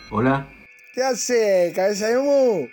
Hola. ¿Qué hace, cabeza de mu?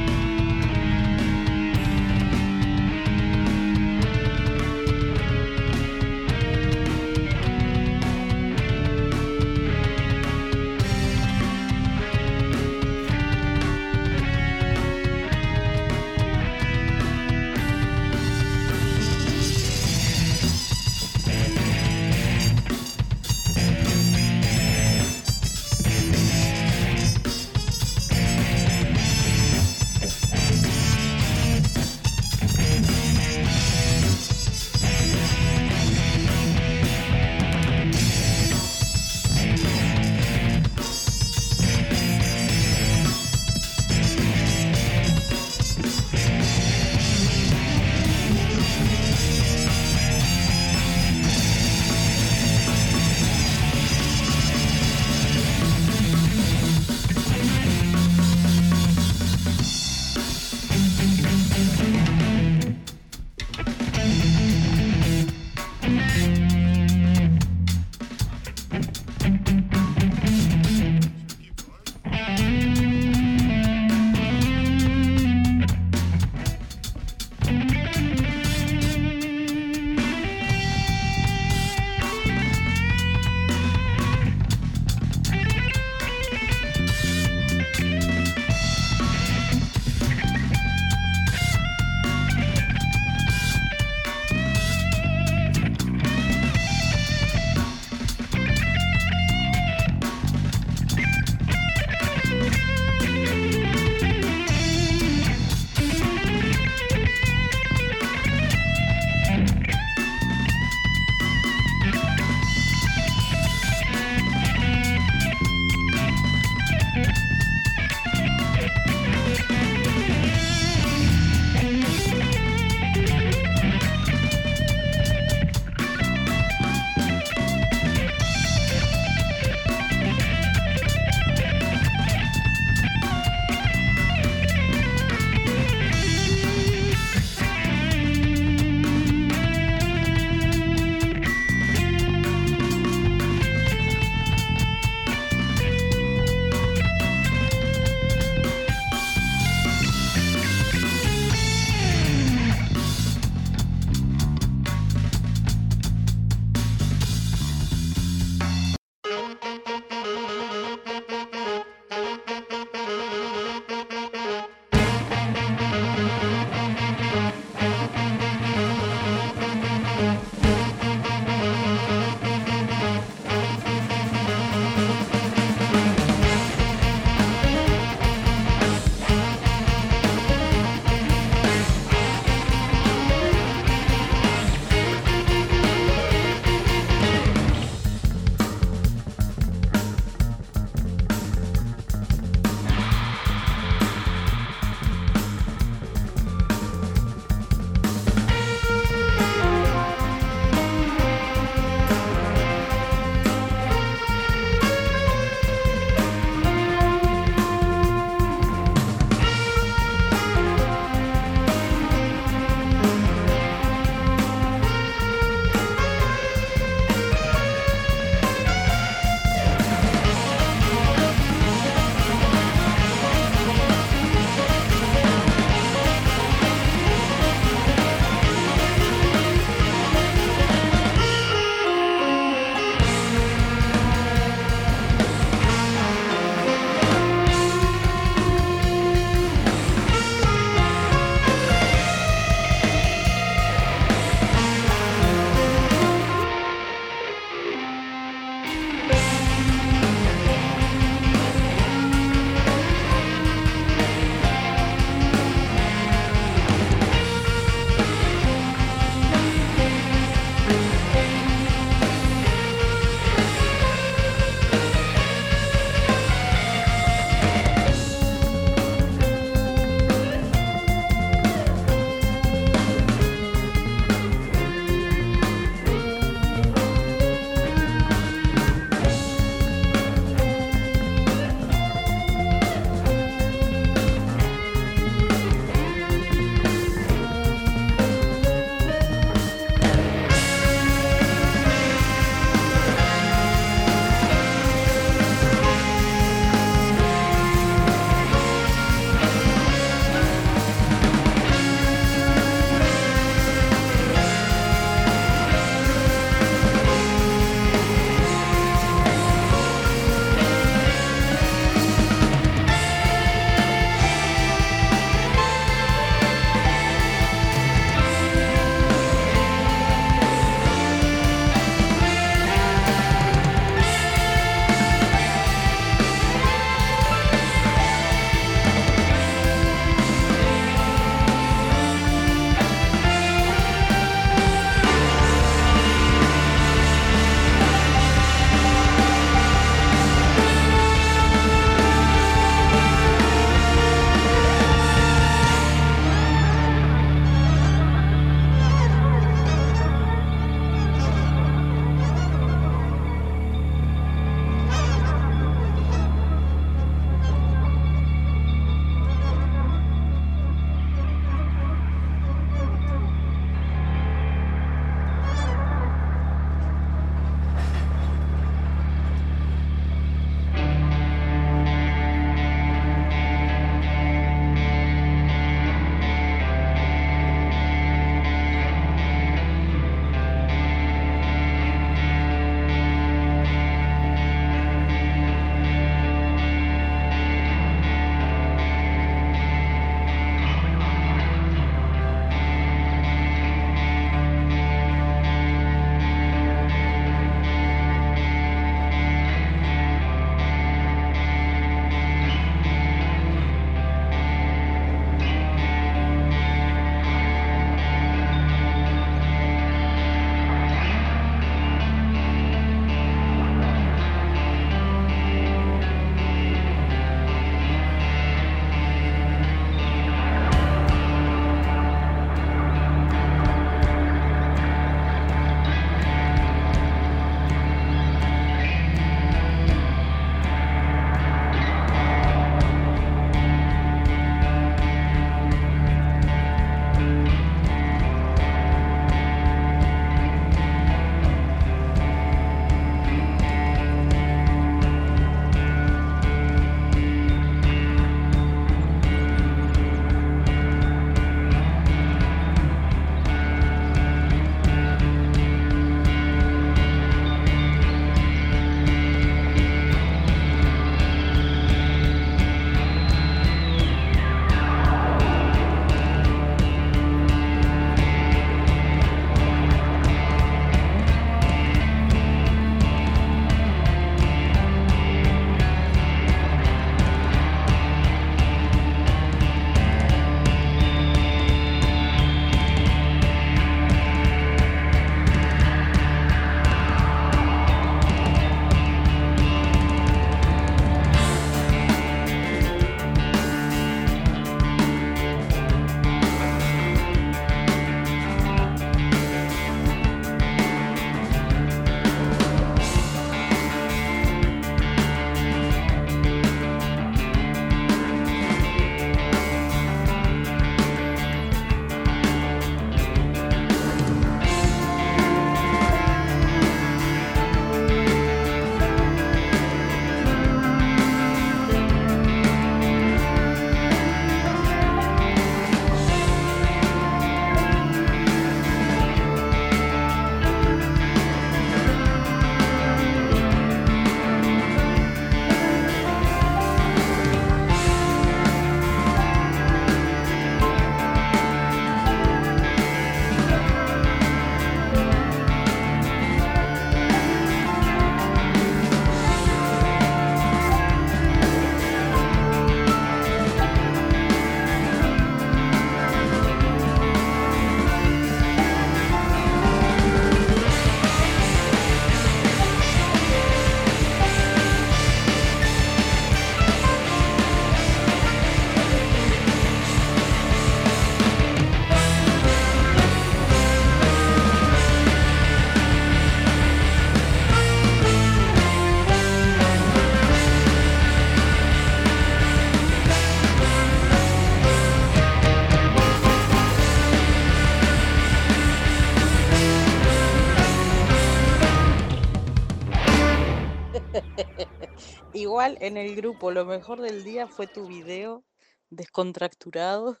Igual en el grupo, lo mejor del día fue tu video descontracturado,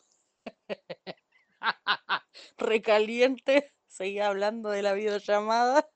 recaliente, seguía hablando de la videollamada.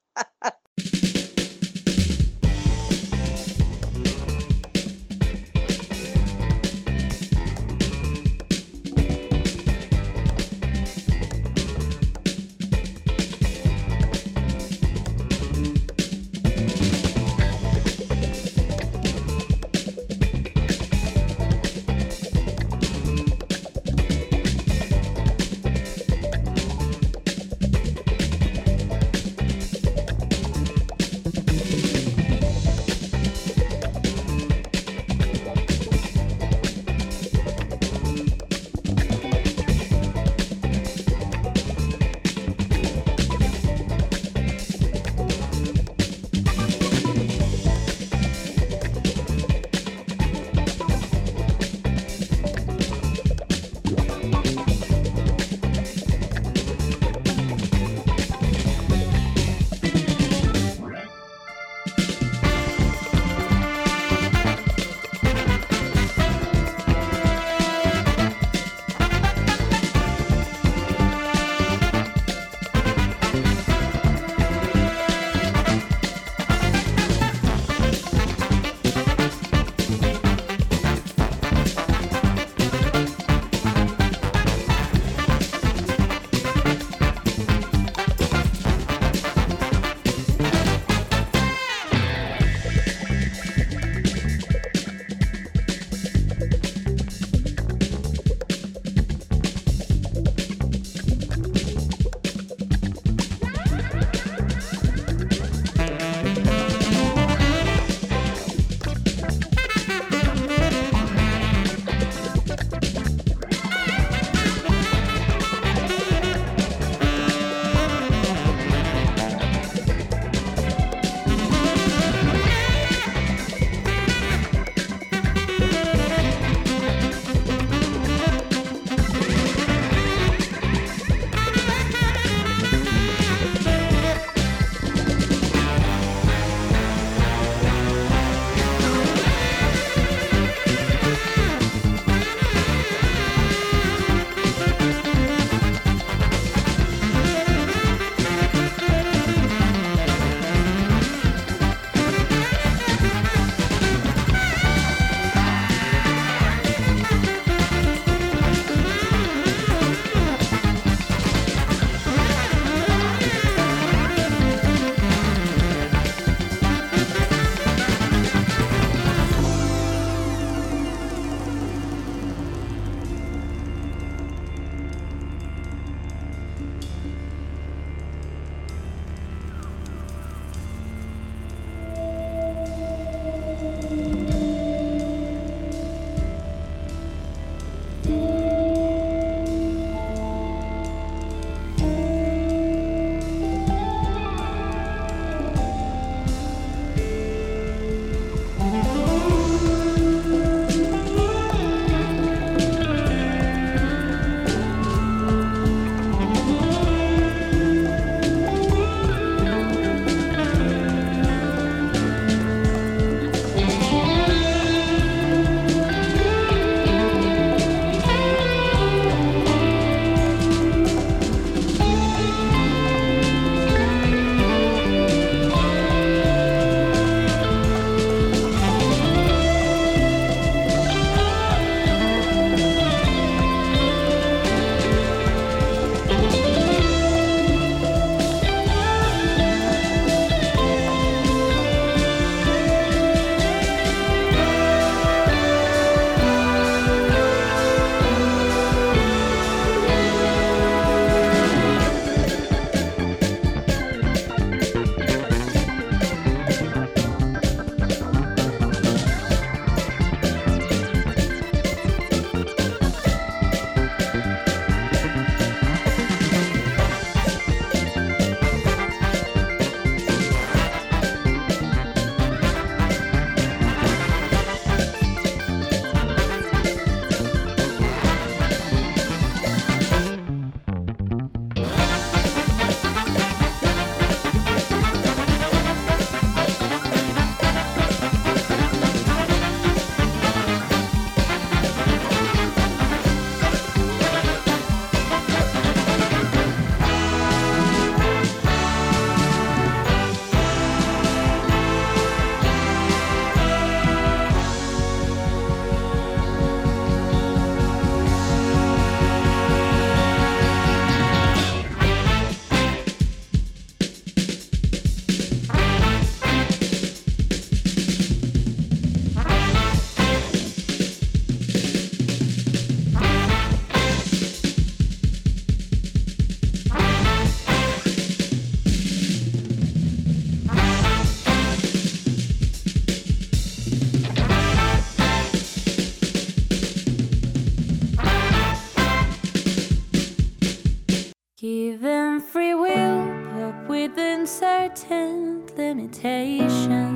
important limitation.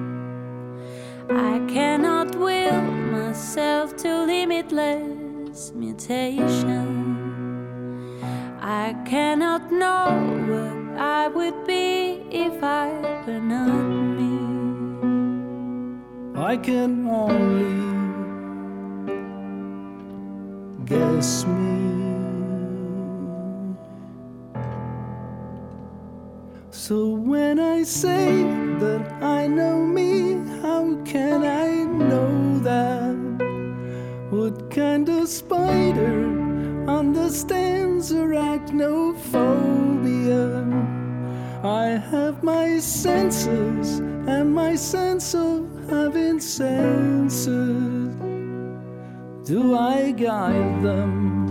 I cannot will myself to limitless mutation. I cannot know what I would be if I were not me. I can only guess me. So when I say that I know me, how can I know that? What kind of spider understands arachnophobia? I have my senses and my sense of having senses. Do I guide them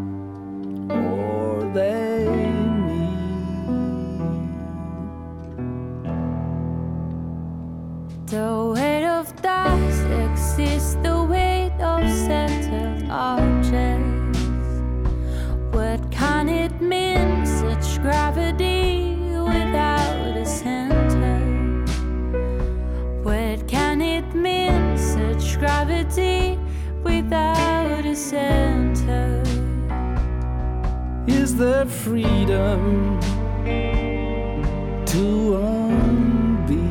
or they me? The weight of dust exists, the weight of settled objects. What can it mean, such gravity without a center? What can it mean, such gravity without a center? Is there freedom to unbe?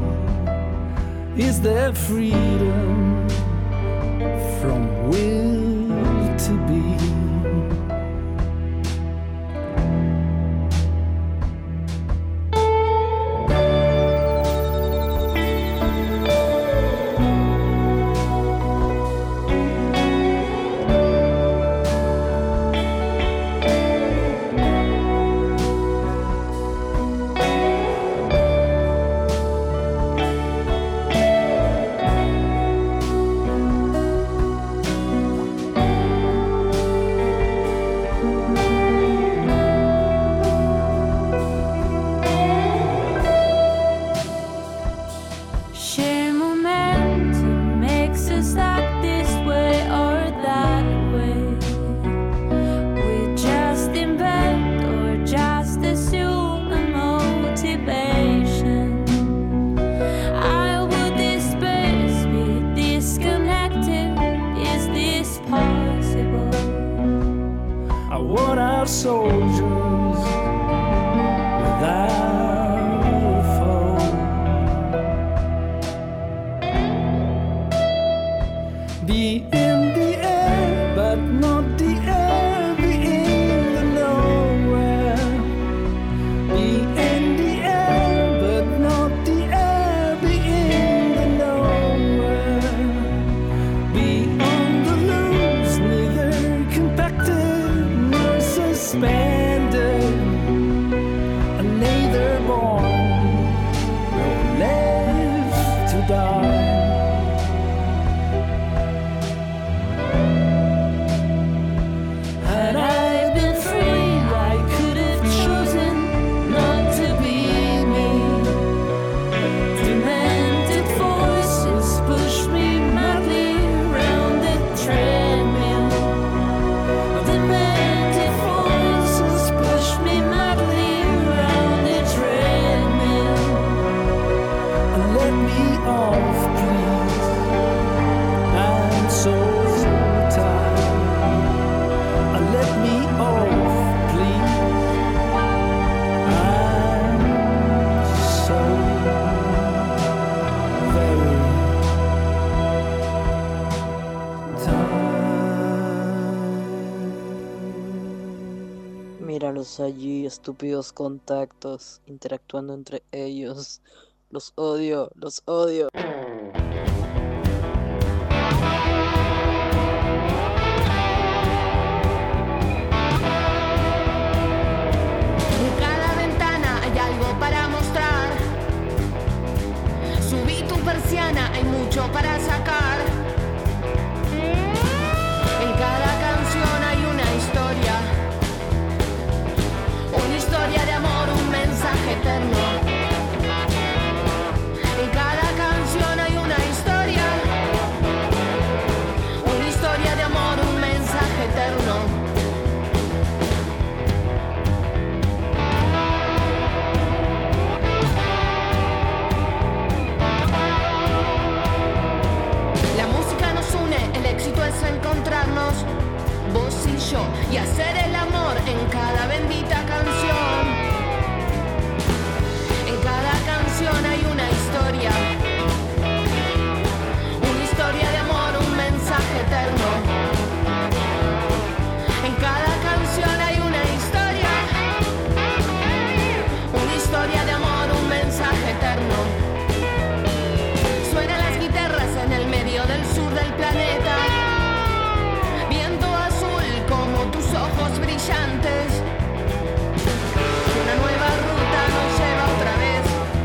Is there freedom from will to be? Soldiers without a foe, be in the air, but not the air, be in the nowhere, be in the air, but not the air, be in the nowhere, be on the loose, neither compacted nor suspended, and neither born nor left to die. Had I been free, I could have chosen not to be me. Demented forces push me madly round the treadmill. Demented forces push me madly round the treadmill. And let me off, please. I'm so tired. And let me off, please. I'm so very tired. Míralos allí, estúpidos contactos, interactuando entre ellos. Los odio, los odio. En cada ventana hay algo para mostrar. Subí tu persiana, hay mucho para sacar. En cada canción hay una historia de amor, un mensaje eterno. En cada canción hay una historia de amor, un mensaje eterno. y hacer el amor en cada bendita canción. En cada canción hay una historia de amor, un mensaje eterno. En cada canción hay una historia de amor, un mensaje eterno. Suenan las guitarras en el medio del sur del planeta, viento azul como tus ojos brillantes. Una nueva ruta nos lleva otra vez.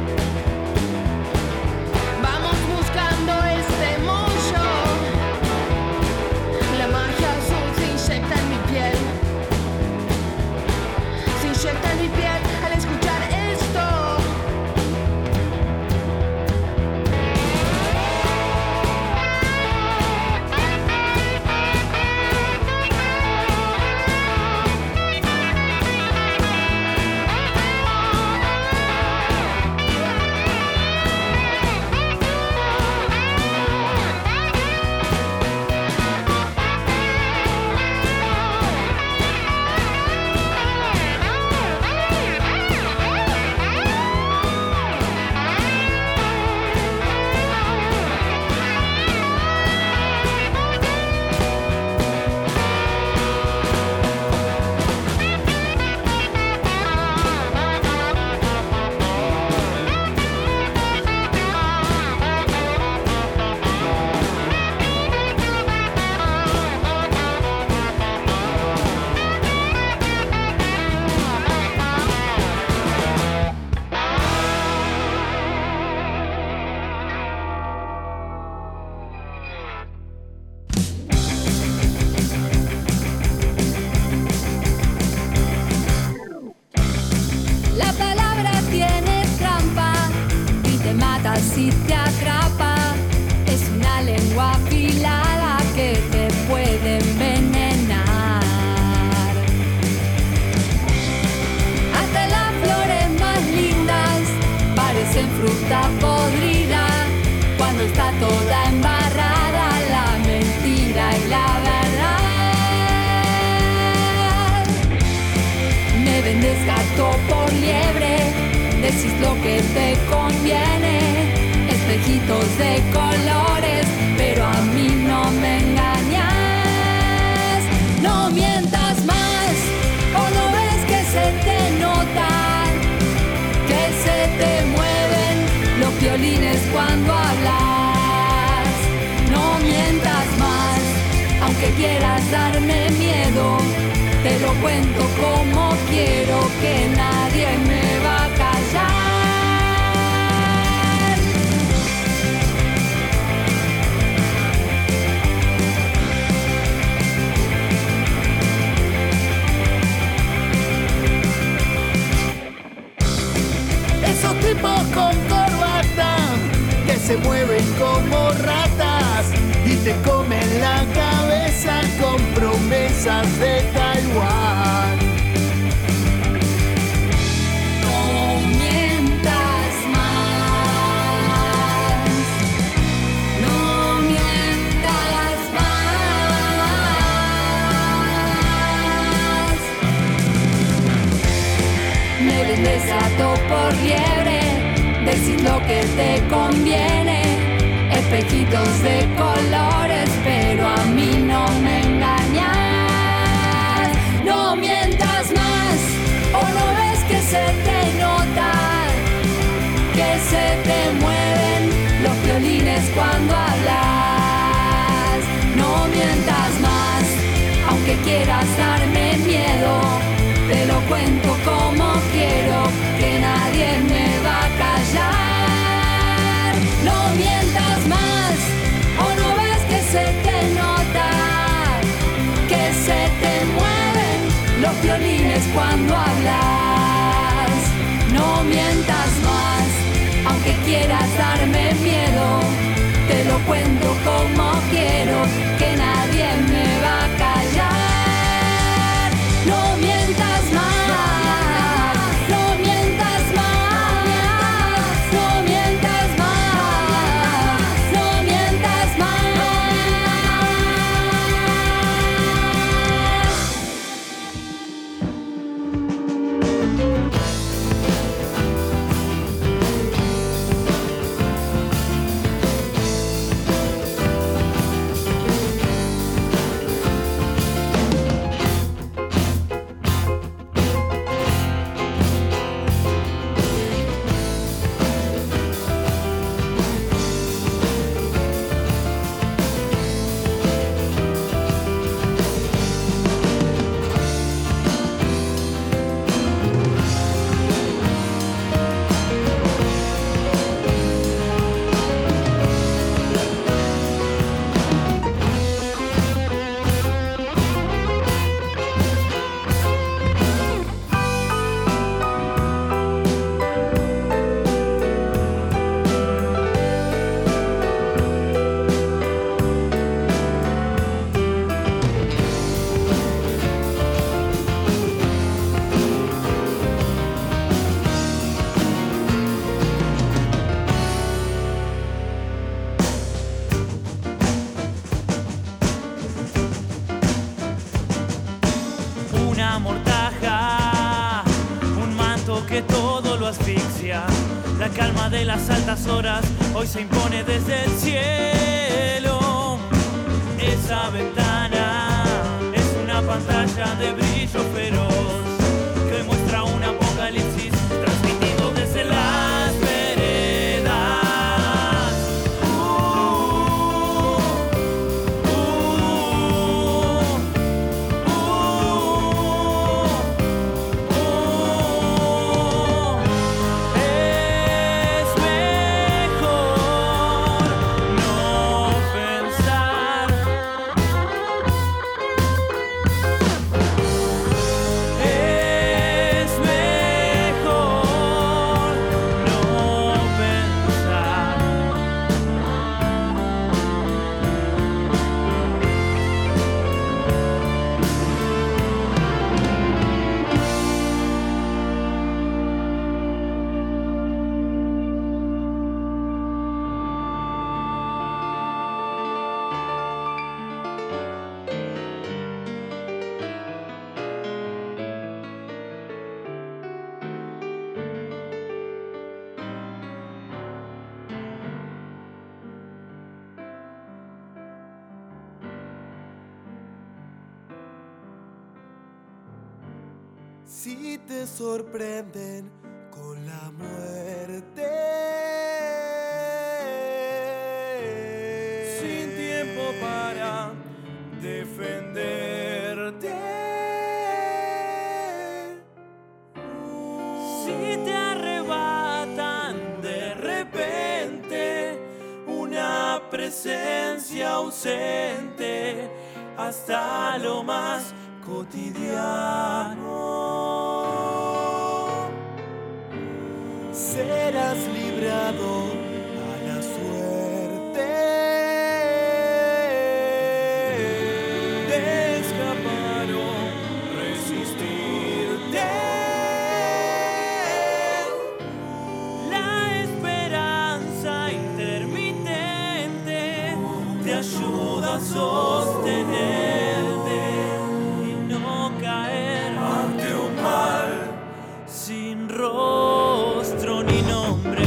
Vamos buscando este mollo. La magia azul se inyecta en mi piel. Se inyecta en mi piel al escuchar esto. La palabra tiene trampa y te mata si te atrapa. Es una lengua afilada que te puede envenenar. Hasta las flores más lindas parecen fruta podrida cuando está toda embarrada la mentira y la verdad. Me vendes gato por liebre, decís lo que te conviene, espejitos de colores, pero a mí no me engañas. No mientas más, o no ves que se te nota, que se te mueven los violines cuando hablas. No mientas más, aunque quieras darme miedo, te lo cuento como quiero, que nadie me va a callar. Esos tipos con corbata que se mueven como ratas y te comen la cabeza con promesas de Taiwán. No mientas más, no mientas más. Me vendes gato por liebre, decís lo que te conviene, espejitos de colores, pero a mí no me engañas. No mientas más, o no ves que se te nota, que se te mueven los violines cuando hablas. No mientas más, aunque quieras darme miedo, te lo cuento como quiero, que nadie me va a callar. No mientas más, o no ves que se te nota, que se te mueven los violines cuando hablas. No mientas más, aunque quieras darme miedo, te lo cuento como quiero, que nadie me va a callar. No mientas más, no mientas más, no mientas más, no mientas más. calma de las altas horas hoy se impone desde el cielo. Esa ventana es una pantalla de brillo feroz que muestra un apocalipsis transmitido desde las veredas. Es mejor no pensar. Es mejor no pensar. Si te sorprenden con la muerte, sin tiempo para defenderte, Si te arrebatan de repente una presencia ausente hasta lo más cotidiano, serás librado a la suerte de escapar o resistirte. la esperanza intermitente te ayuda a sostenerte y no caer Ante un mal sin rostro ni nombre.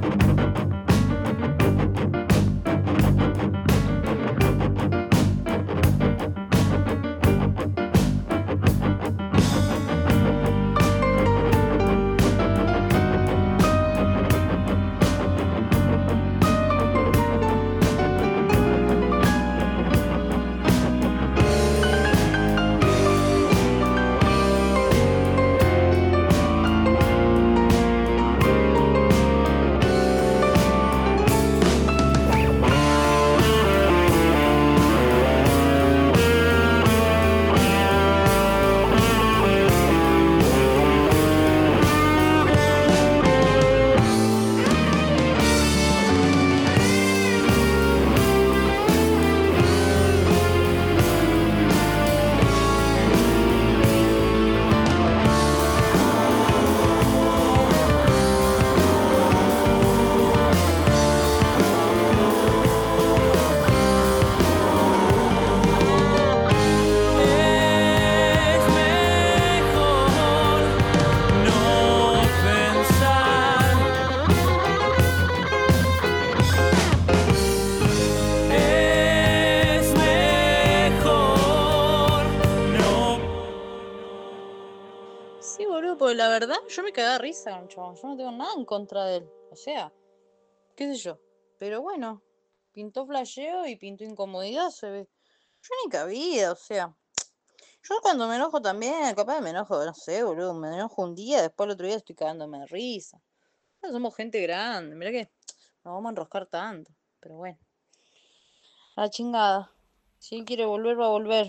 Es mejor no pensar. Es mejor no. Sí, boludo, porque la verdad yo me cagué de risa con el chabón. Yo no tengo nada en contra de él. O sea, qué sé yo. Pero bueno, pintó flasheo y pintó incomodidad, se ve. Yo ni cabida, o sea. Yo cuando me enojo también, capaz me enojo, no sé, boludo. Me enojo un día, después el otro día estoy cagándome de risa. Ya somos gente grande, mirá que no vamos a enroscar tanto. Pero bueno, a la chingada. Si él quiere volver, va a volver.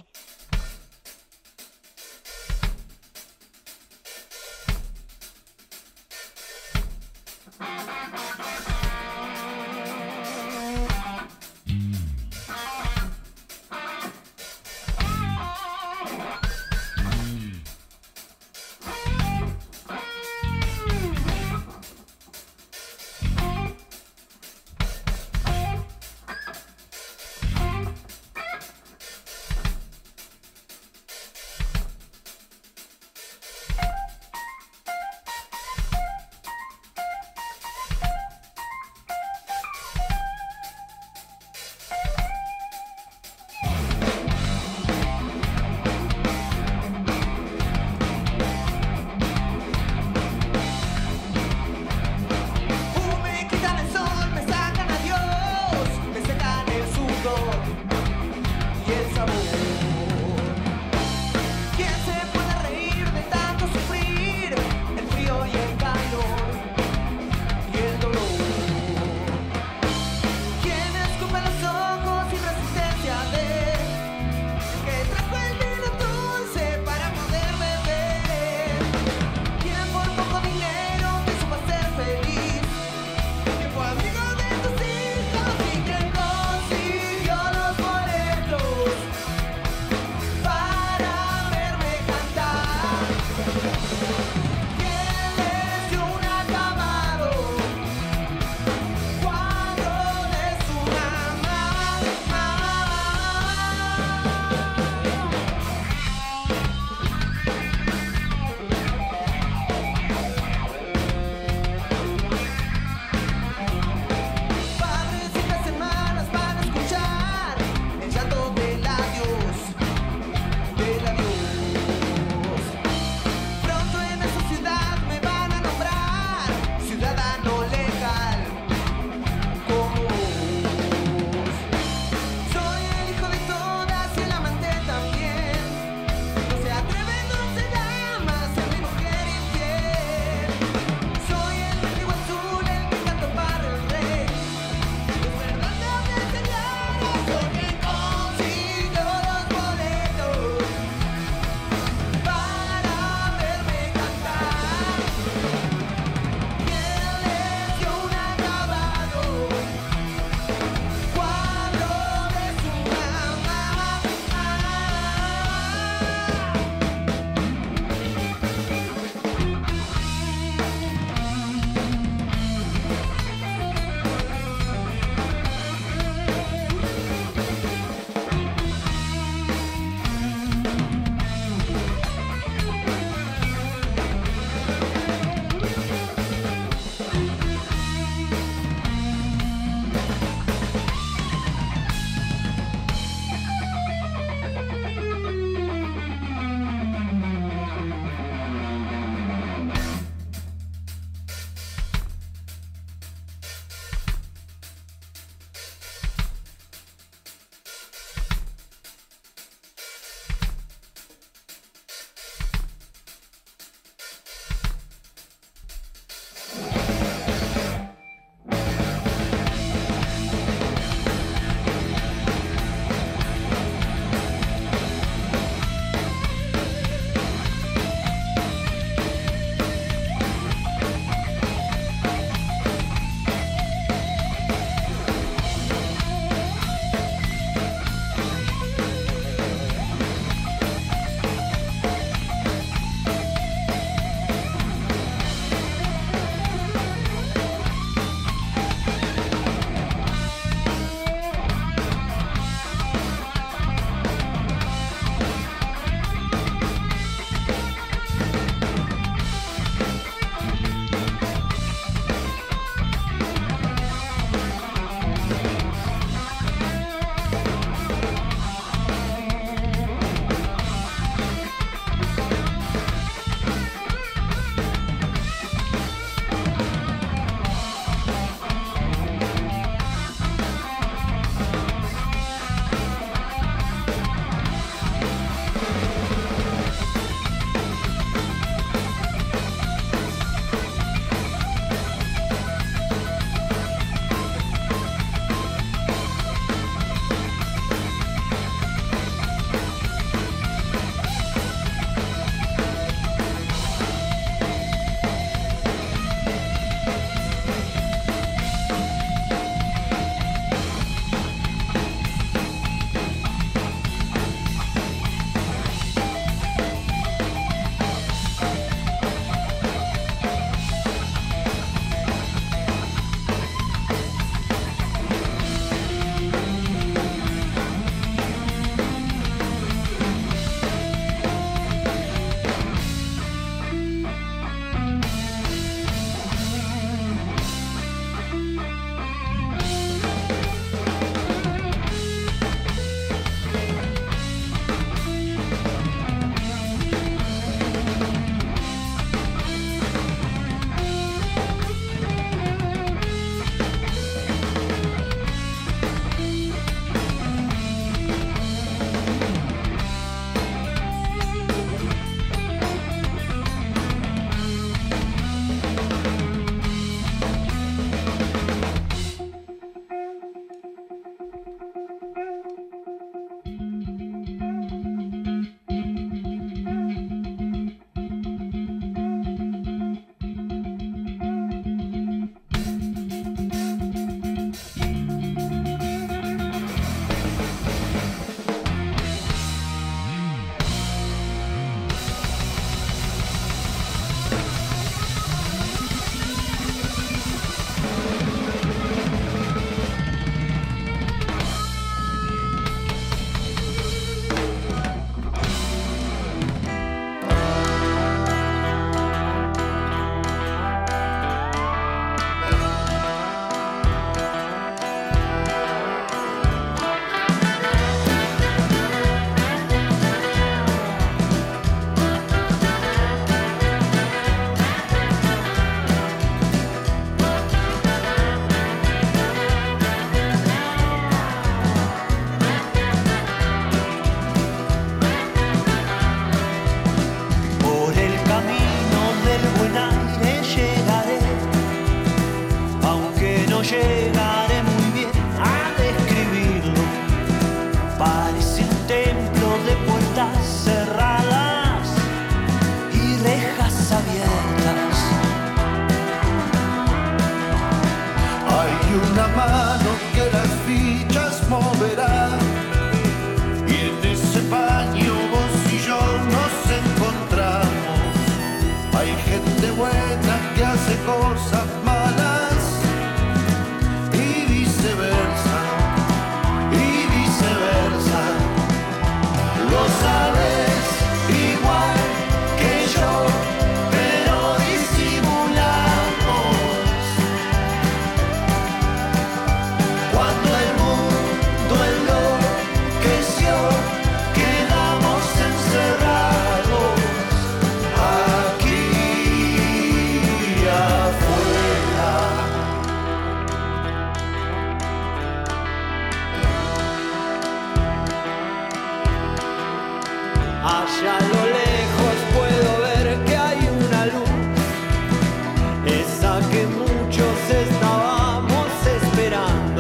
Allá a lo lejos puedo ver que hay una luz, esa que muchos estábamos esperando,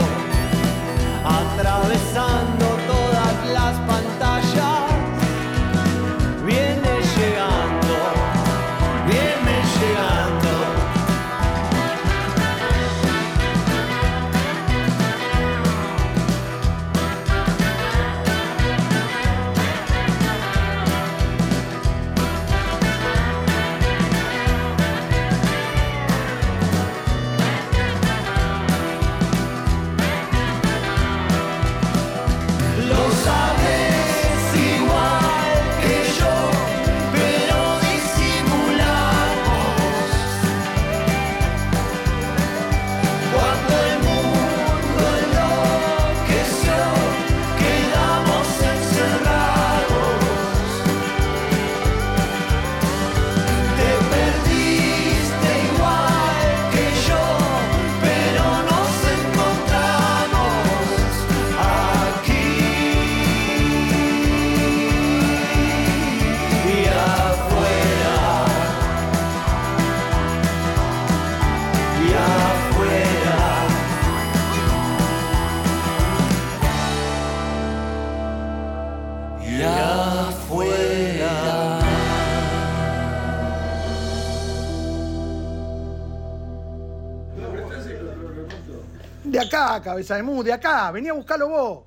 atravesando todas las pantallas. Viene llegando, viene llegando. Lo sabes igual que yo, pero disimulamos. Cuando el mundo enloqueció, quedamos encerrados. Te perdiste igual que yo, pero nos encontramos aquí y afuera, y afuera. Y afuera. De acá, cabeza de mu, de acá. Vení a buscarlo vos.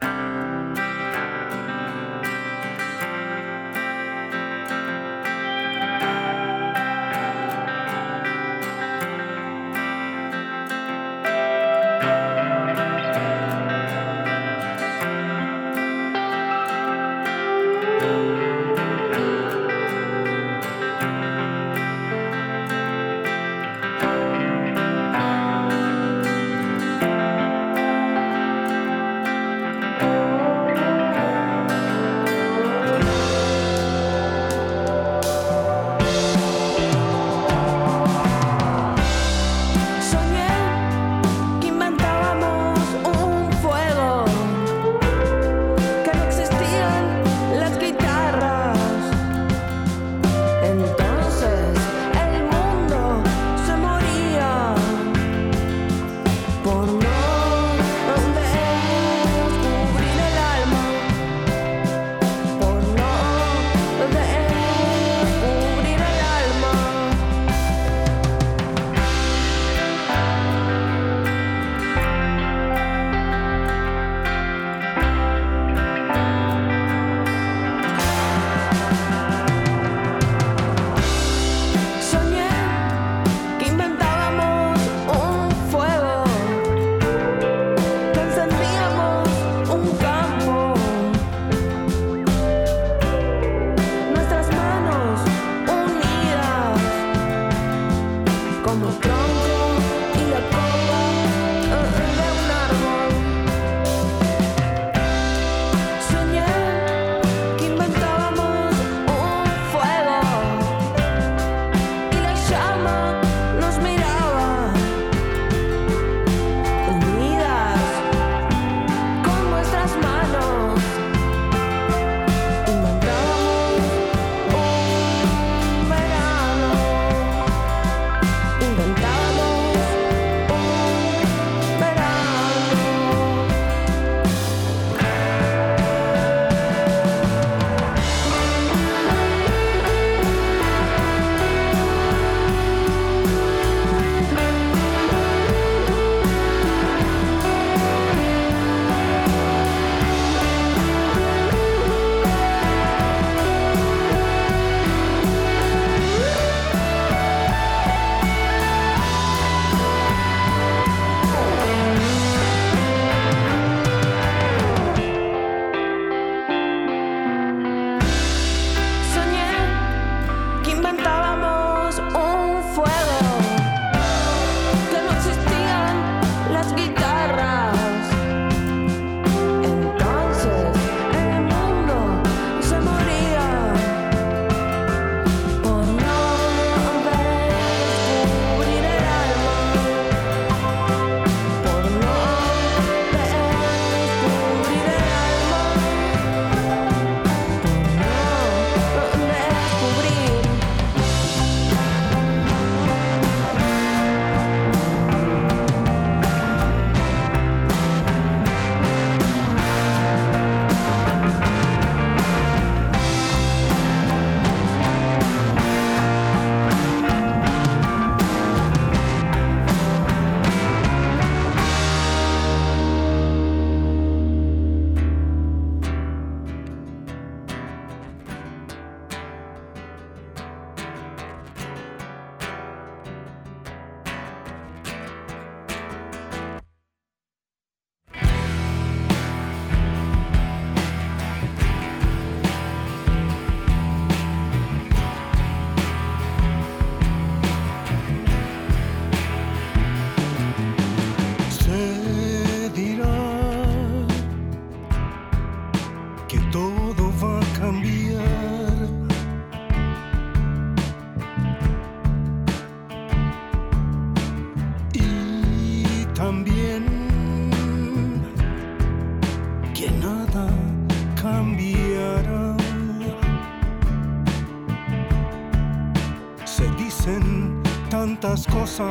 las cosas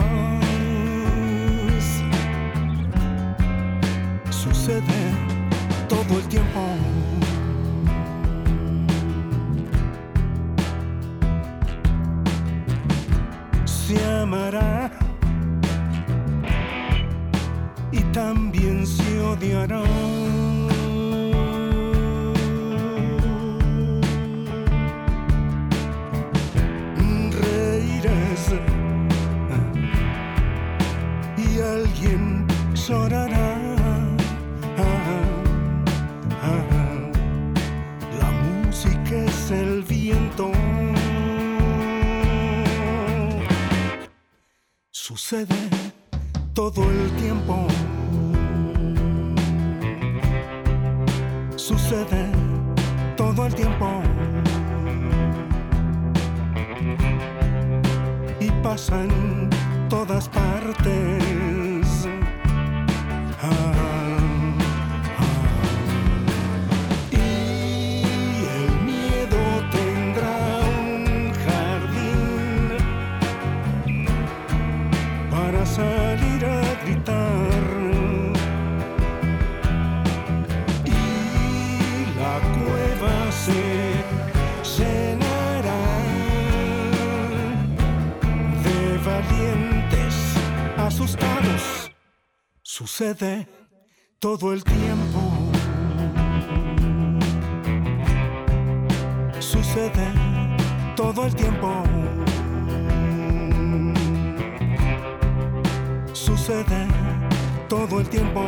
sucede todo el tiempo. Se amará y también se odiará. Reirás y alguien llorará. La música es el viento. Sucede todo el tiempo. Sucede todo el tiempo. Y pasa en todas partes. Y el miedo tendrá un jardín para salir a gritar. Y la cueva se llenará de valientes asustados. Sucede todo el tiempo. Sucede todo el tiempo. Sucede todo el tiempo.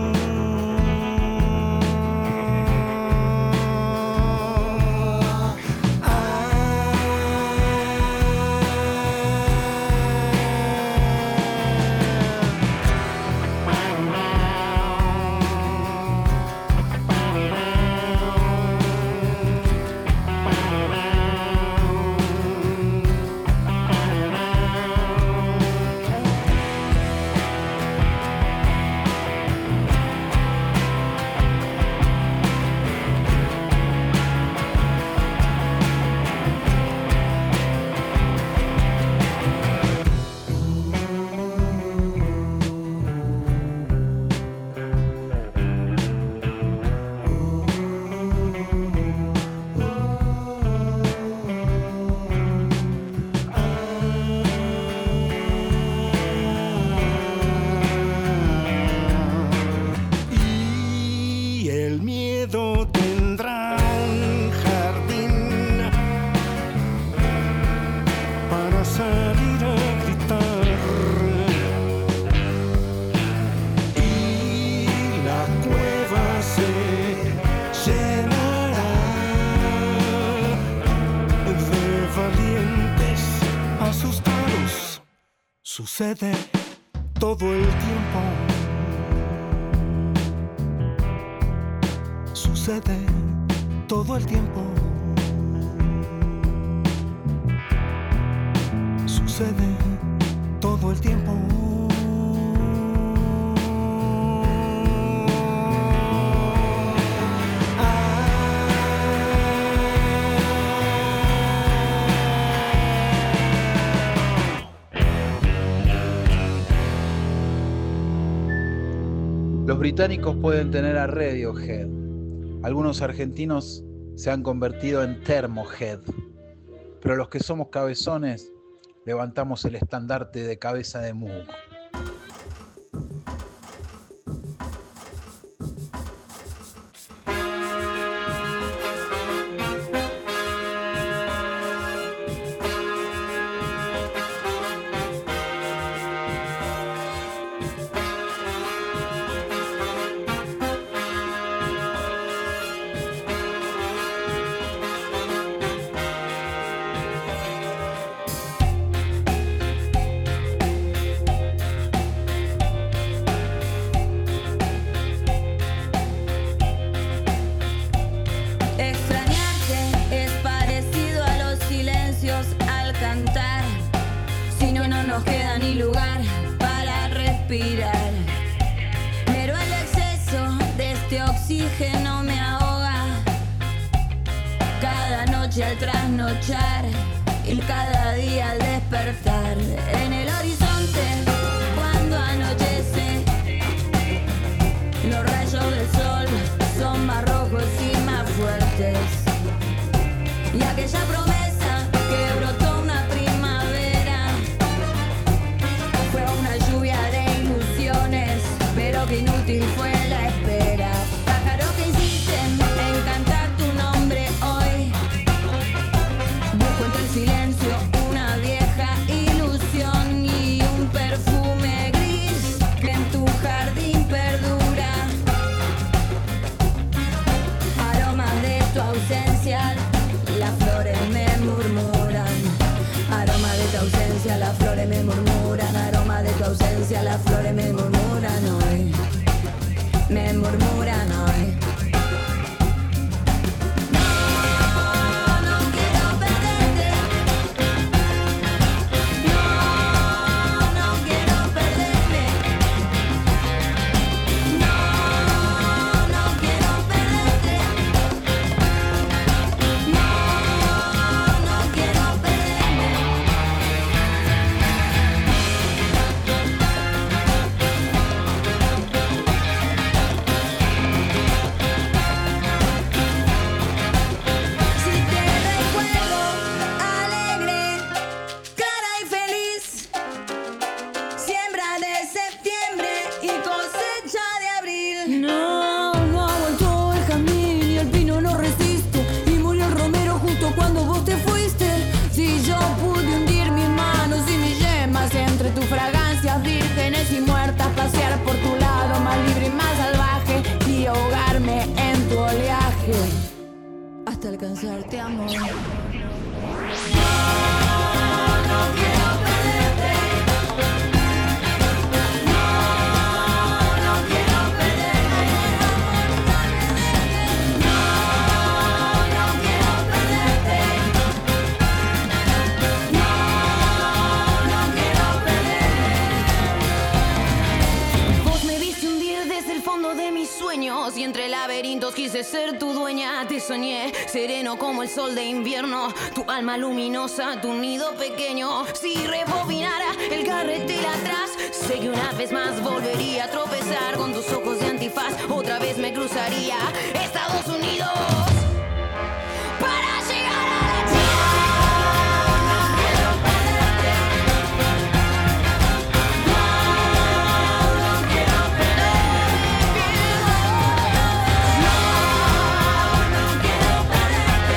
Sucede todo el tiempo. Sucede todo el tiempo. Sucede todo el tiempo. Los británicos pueden tener a Radiohead. Algunos argentinos se han convertido en Thermohead. Pero los que somos cabezones levantamos el estandarte de Cabeza de Moog. nos queda ni lugar para respirar. Pero el exceso de este oxígeno me ahoga. Cada noche al trasnochar y cada día al despertar. En el horizonte voy. Hasta alcanzarte, amor. No quiero perderte. No quiero perderte. No quiero perderte. No quiero perderte. Vos me viste hundir desde el fondo de mis sueños y entre laberintos quise ser tu dueña. Te soñé sereno como el sol de invierno, tu alma luminosa, tu nido pequeño. Si rebobinara el carretel atrás, sé que una vez más volvería a tropezar con tus ojos de antifaz. Otra vez me cruzaría Estados Unidos para llegar a la China. No quiero perderte. No quiero perderte. No quiero perderte.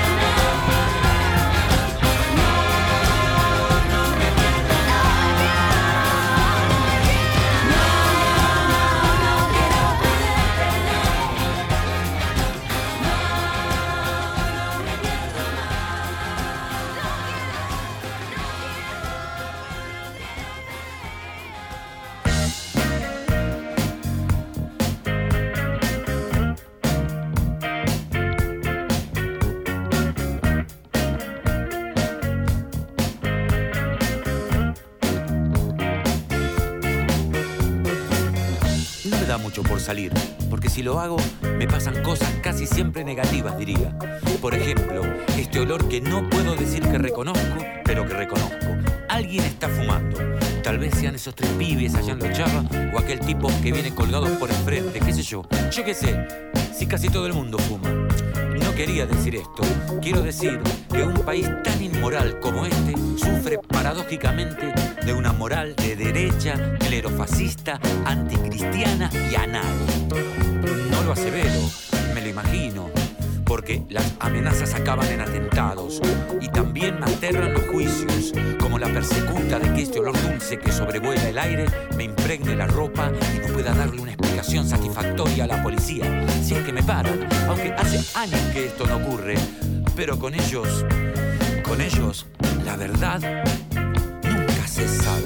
No me da mucho por salir, porque si lo hago, me pasan cosas casi siempre negativas, diría. Por ejemplo, este olor que no puedo decir que reconozco, pero que reconozco. Alguien está fumando. Tal vez sean esos 3 pibes allá en Los Chavas o aquel tipo que viene colgado por el frente, qué sé yo. Yo qué sé, si casi todo el mundo fuma. No quería decir esto. Quiero decir que un país tan inmoral como este sufre paradójicamente de una moral de derecha, clerofascista, anticristiana y anal. No lo asevero, me lo imagino, porque las amenazas acaban en atentados y también me aterran los juicios, como la persecuta de que este olor dulce que sobrevuela el aire me impregne la ropa y no pueda darle una explicación satisfactoria a la policía, si es que me paran, aunque hace años que esto no ocurre, pero con ellos, la verdad nunca se sabe.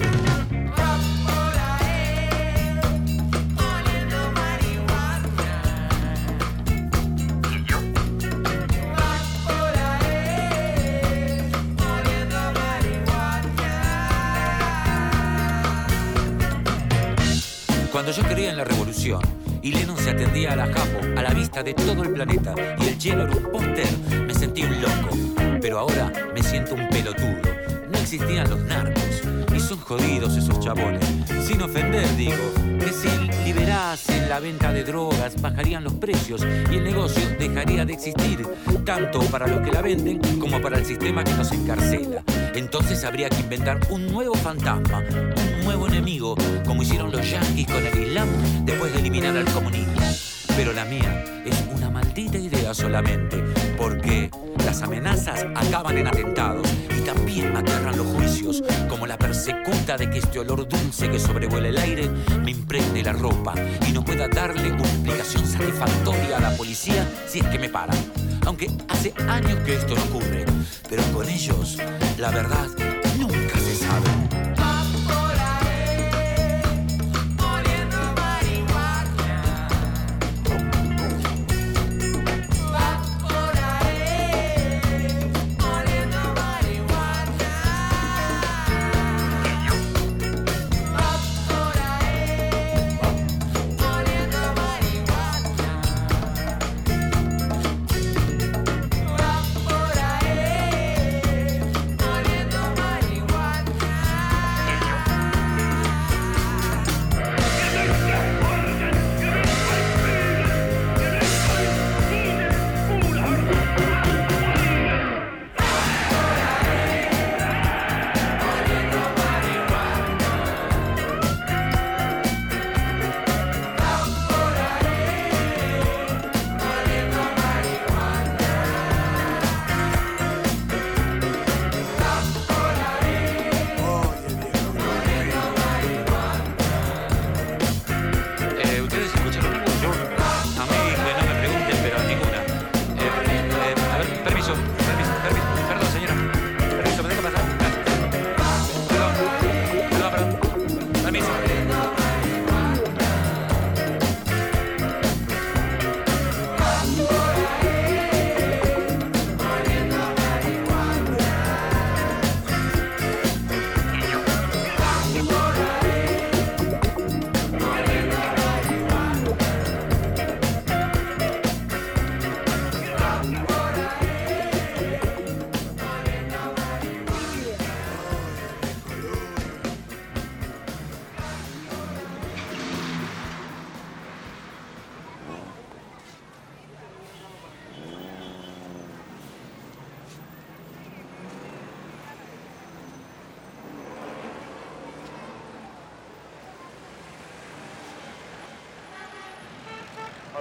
Cuando yo creía en la revolución y Lennon se atendía a la Japo a la vista de todo el planeta y el cielo era un póster, me sentí un loco. Pero ahora me siento un pelotudo. No existían los narcos y son jodidos esos chabones. Sin ofender, digo, que si liberasen la venta de drogas bajarían los precios y el negocio dejaría de existir, tanto para los que la venden como para el sistema que nos encarcela. Entonces habría que inventar un nuevo fantasma, un nuevo enemigo, como hicieron los yanquis con el Islam después de eliminar al comunismo. Pero la mía es una maldita idea solamente, porque las amenazas acaban en atentados y también me aterran los juicios, como la persecuta de que este olor dulce que sobrevuela el aire me impregne la ropa y no pueda darle una explicación satisfactoria a la policía si es que me paran. Aunque hace años que esto no ocurre, pero con ellos, la verdad, nunca se sabe.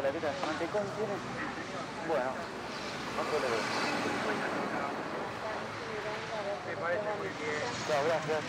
Hola, ¿qué tal? ¿Mantecón tienes? Bueno, no problema. Me parece muy bien. Chao, gracias.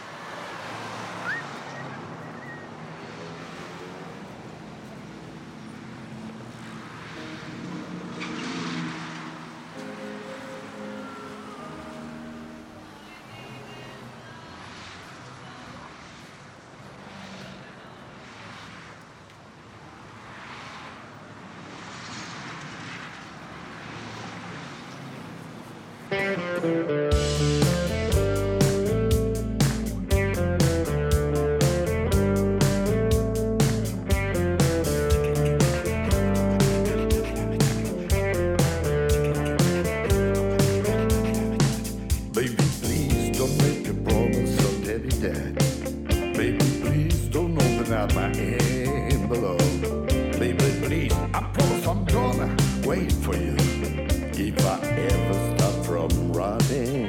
Baby, please don't make a promise I'll tell you that. Baby, please don't open up my envelope. Baby, please, I promise I'm gonna wait for you if I ever stop from running.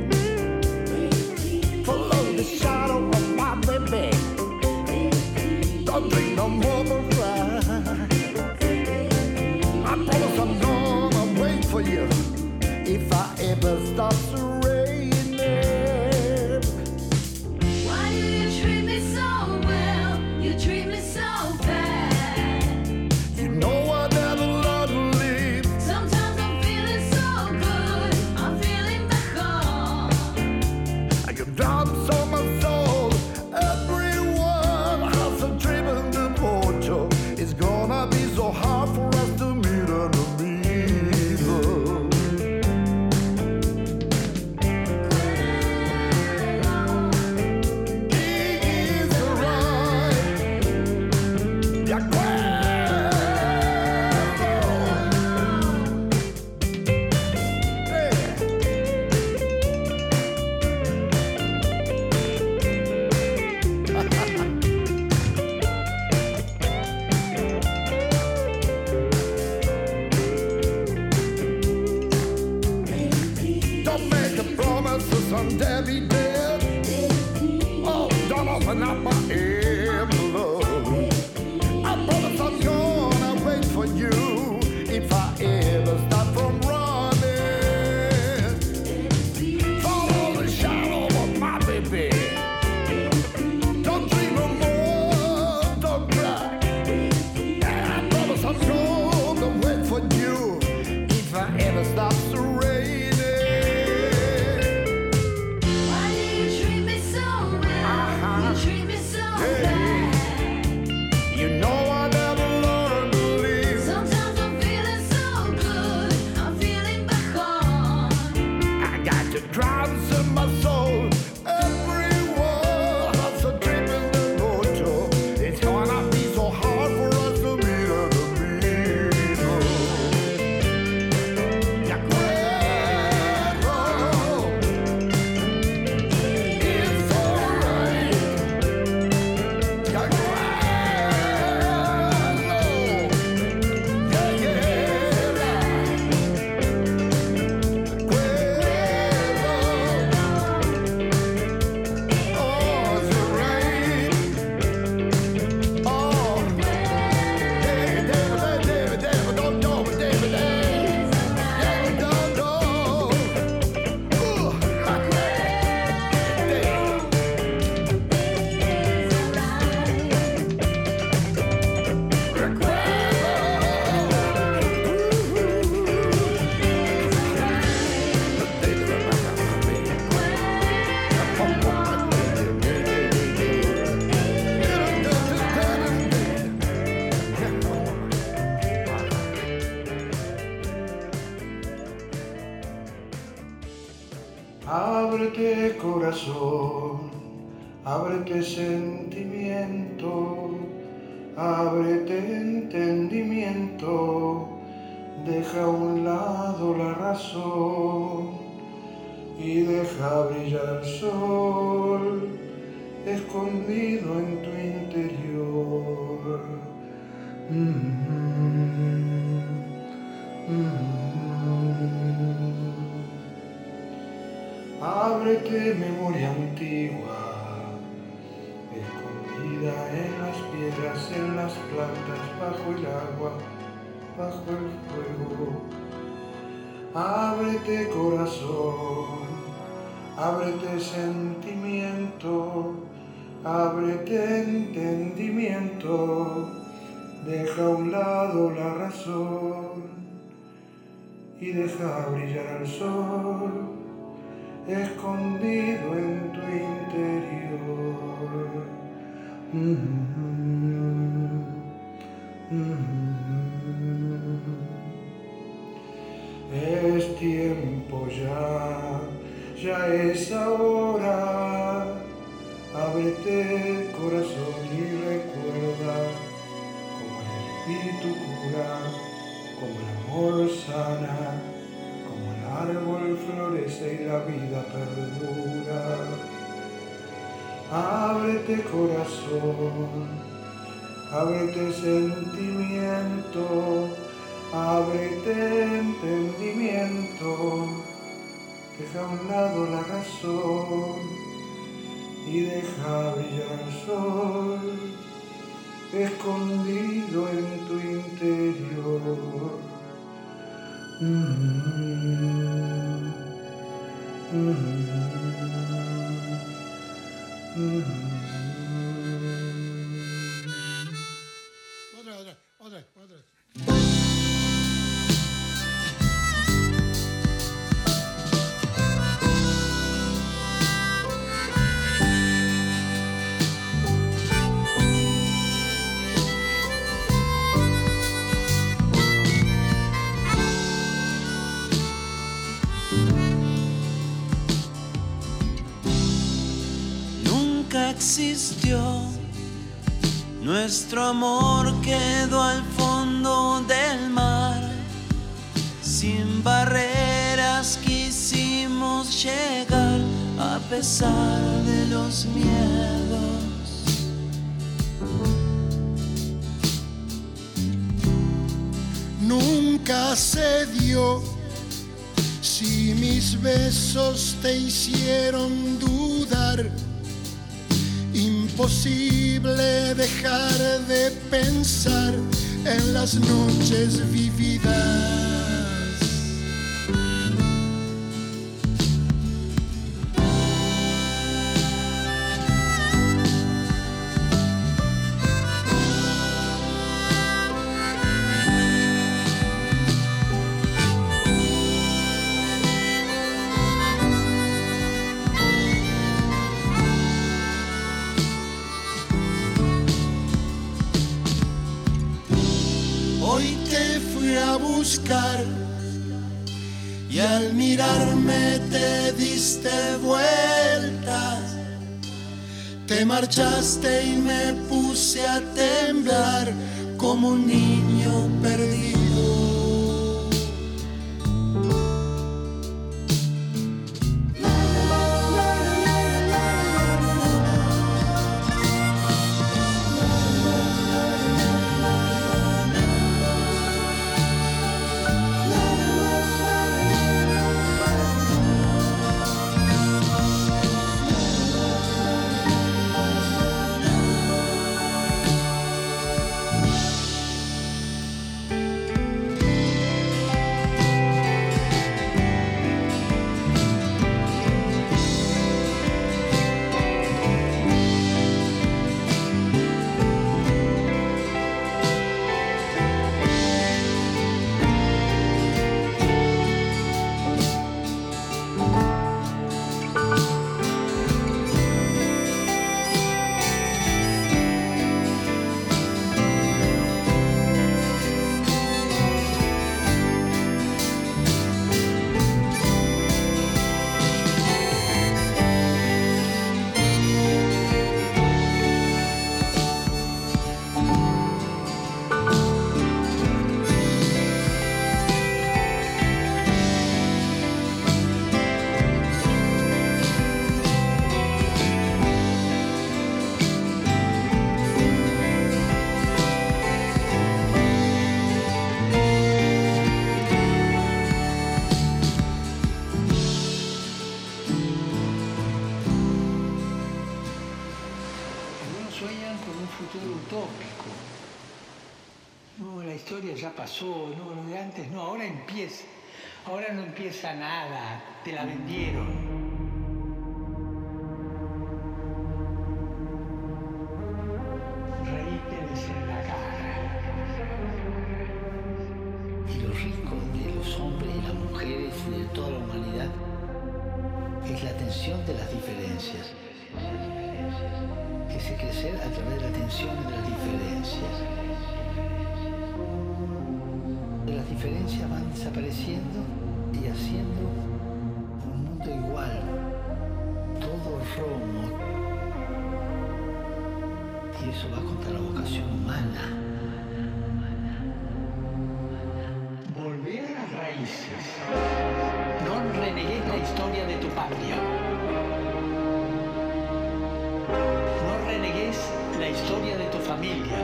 Follow the shadow of my baby. Don't drink no more ride. I promise I'm gonna wait for you if I ever stop raining. Why do you treat me so well? You treat me so bad. You know I never learned to live. Sometimes I'm feeling so good. I'm feeling mejor. I can drown so my soul. Everyone has a dream in the portal. It's gonna be so hard for us to meet in the middle. Is right. Ya Don't make the promises until we dead. Oh, don't open up my envelope. I promise I'm gonna wait for you if I ever stop from running. Follow the shadow of my baby. Don't dream no more, don't cry. I promise I'm gonna wait for you if I ever stop raining. Why do you treat me so well? You treat me so bad. You know I never learned to live. Sometimes I'm feeling so good. I'm feeling mejor. I got the drums in my soul. Everyone has a dream in the motor. It's gonna be so hard for us to meet in the middle. Ya quiero. It's alright. Ya quiero. Yeah, Ábrete corazón, ábrete sentimiento, ábrete entendimiento, deja a un lado la razón y deja brillar el sol escondido en tu interior. Ábrete memoria antigua, escondida en las piedras, en las plantas, bajo el agua, bajo el fuego. Ábrete corazón, ábrete sentimiento, ábrete entendimiento, deja a un lado la razón y deja brillar el sol escondido en tu interior. Es tiempo ya es ahora. Ábrete corazón y recuerda como el espíritu cura, como el amor sana, como el árbol florece y la vida perdura. Ábrete corazón, ábrete sentimiento, ábrete entendimiento, deja a un lado la razón y deja brillar el sol escondido en tu interior. Otra. Nunca existió, nuestro amor quedó al fondo del mar. Sin barreras quisimos llegar a pesar de los miedos. Nunca se dio si mis besos te hicieron dudar. Imposible dejar de pensar en las noches vividas. Hoy te fui a buscar y al mirarme te diste vueltas. Te marchaste y me puse a temblar como un niño perdido. pasó, no, lo de antes no, ahora empieza. Ahora no empieza nada, te la vendieron. Reíteles en la cara. Y lo rico de los hombres y las mujeres y de toda la humanidad es la tensión de las diferencias. Es el crecer a través de la tensión de las diferencias. Las diferencias van desapareciendo y haciendo un mundo igual, todo romo. Y eso va contra la vocación humana. Volver a las raíces. No renegues la historia de tu patria. No renegues la historia de tu familia.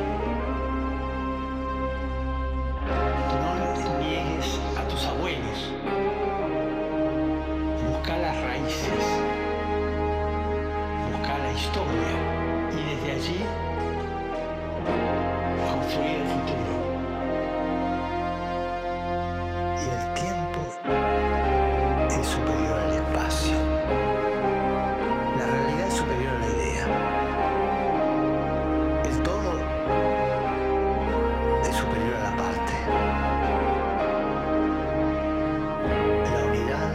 No niegues a tus abuelos. Busca las raíces. Busca la historia. Y desde allí construir el futuro. Y el tiempo es superior al espacio. La realidad es superior a la idea. El todo es superior a la parte. La unidad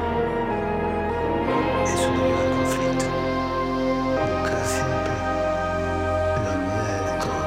es superior al conflicto. Buscar siempre la unidad del todo.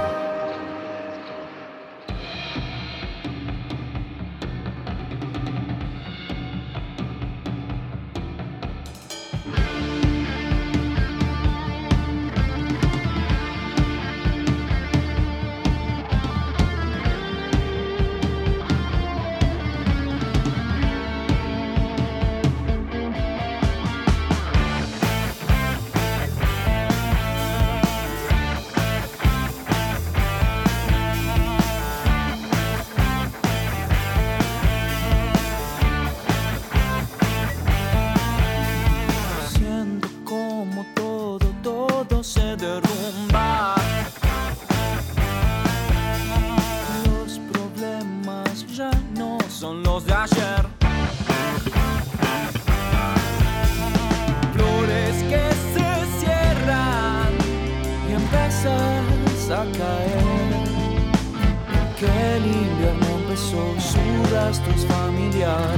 Siento como todo se derrumba. Los problemas ya no son los de ayer. Flores que se cierran y empiezas a caer. Que el invierno empezó, su rastro es familiar.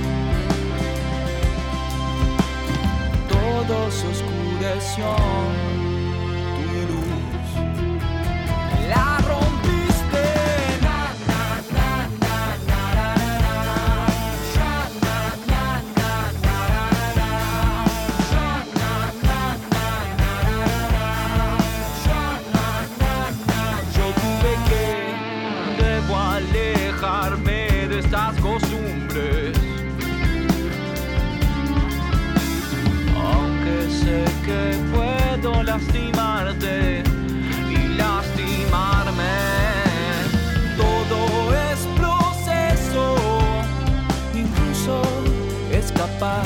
Todo se oscureció, tu luz la rompiste. Na, na, na, na, na, na, na, na. Ya, na, na, na, na, na, na. Ya, na, na, na, na, na, na. Ya, na, na, na. Yo tuve que, debo alejarme de estas costumbres. Sé que puedo lastimarte y lastimarme. Todo es proceso, incluso escapar.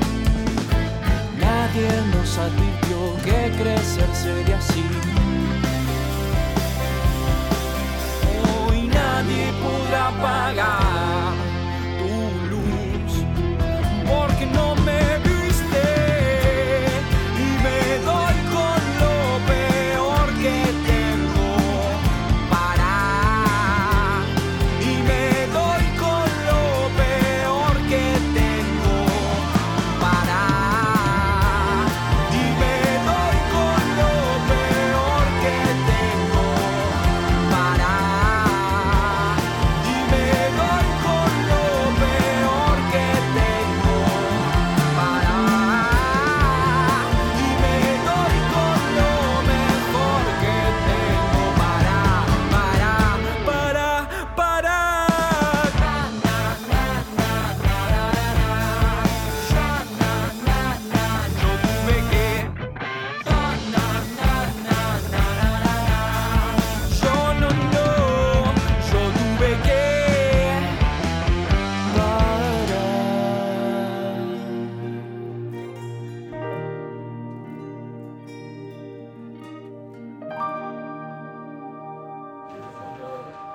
Nadie nos advirtió que crecer sería así. Hoy nadie podrá pagar tu luz porque no me me doy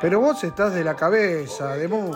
Pero vos estás de la cabeza, Demu.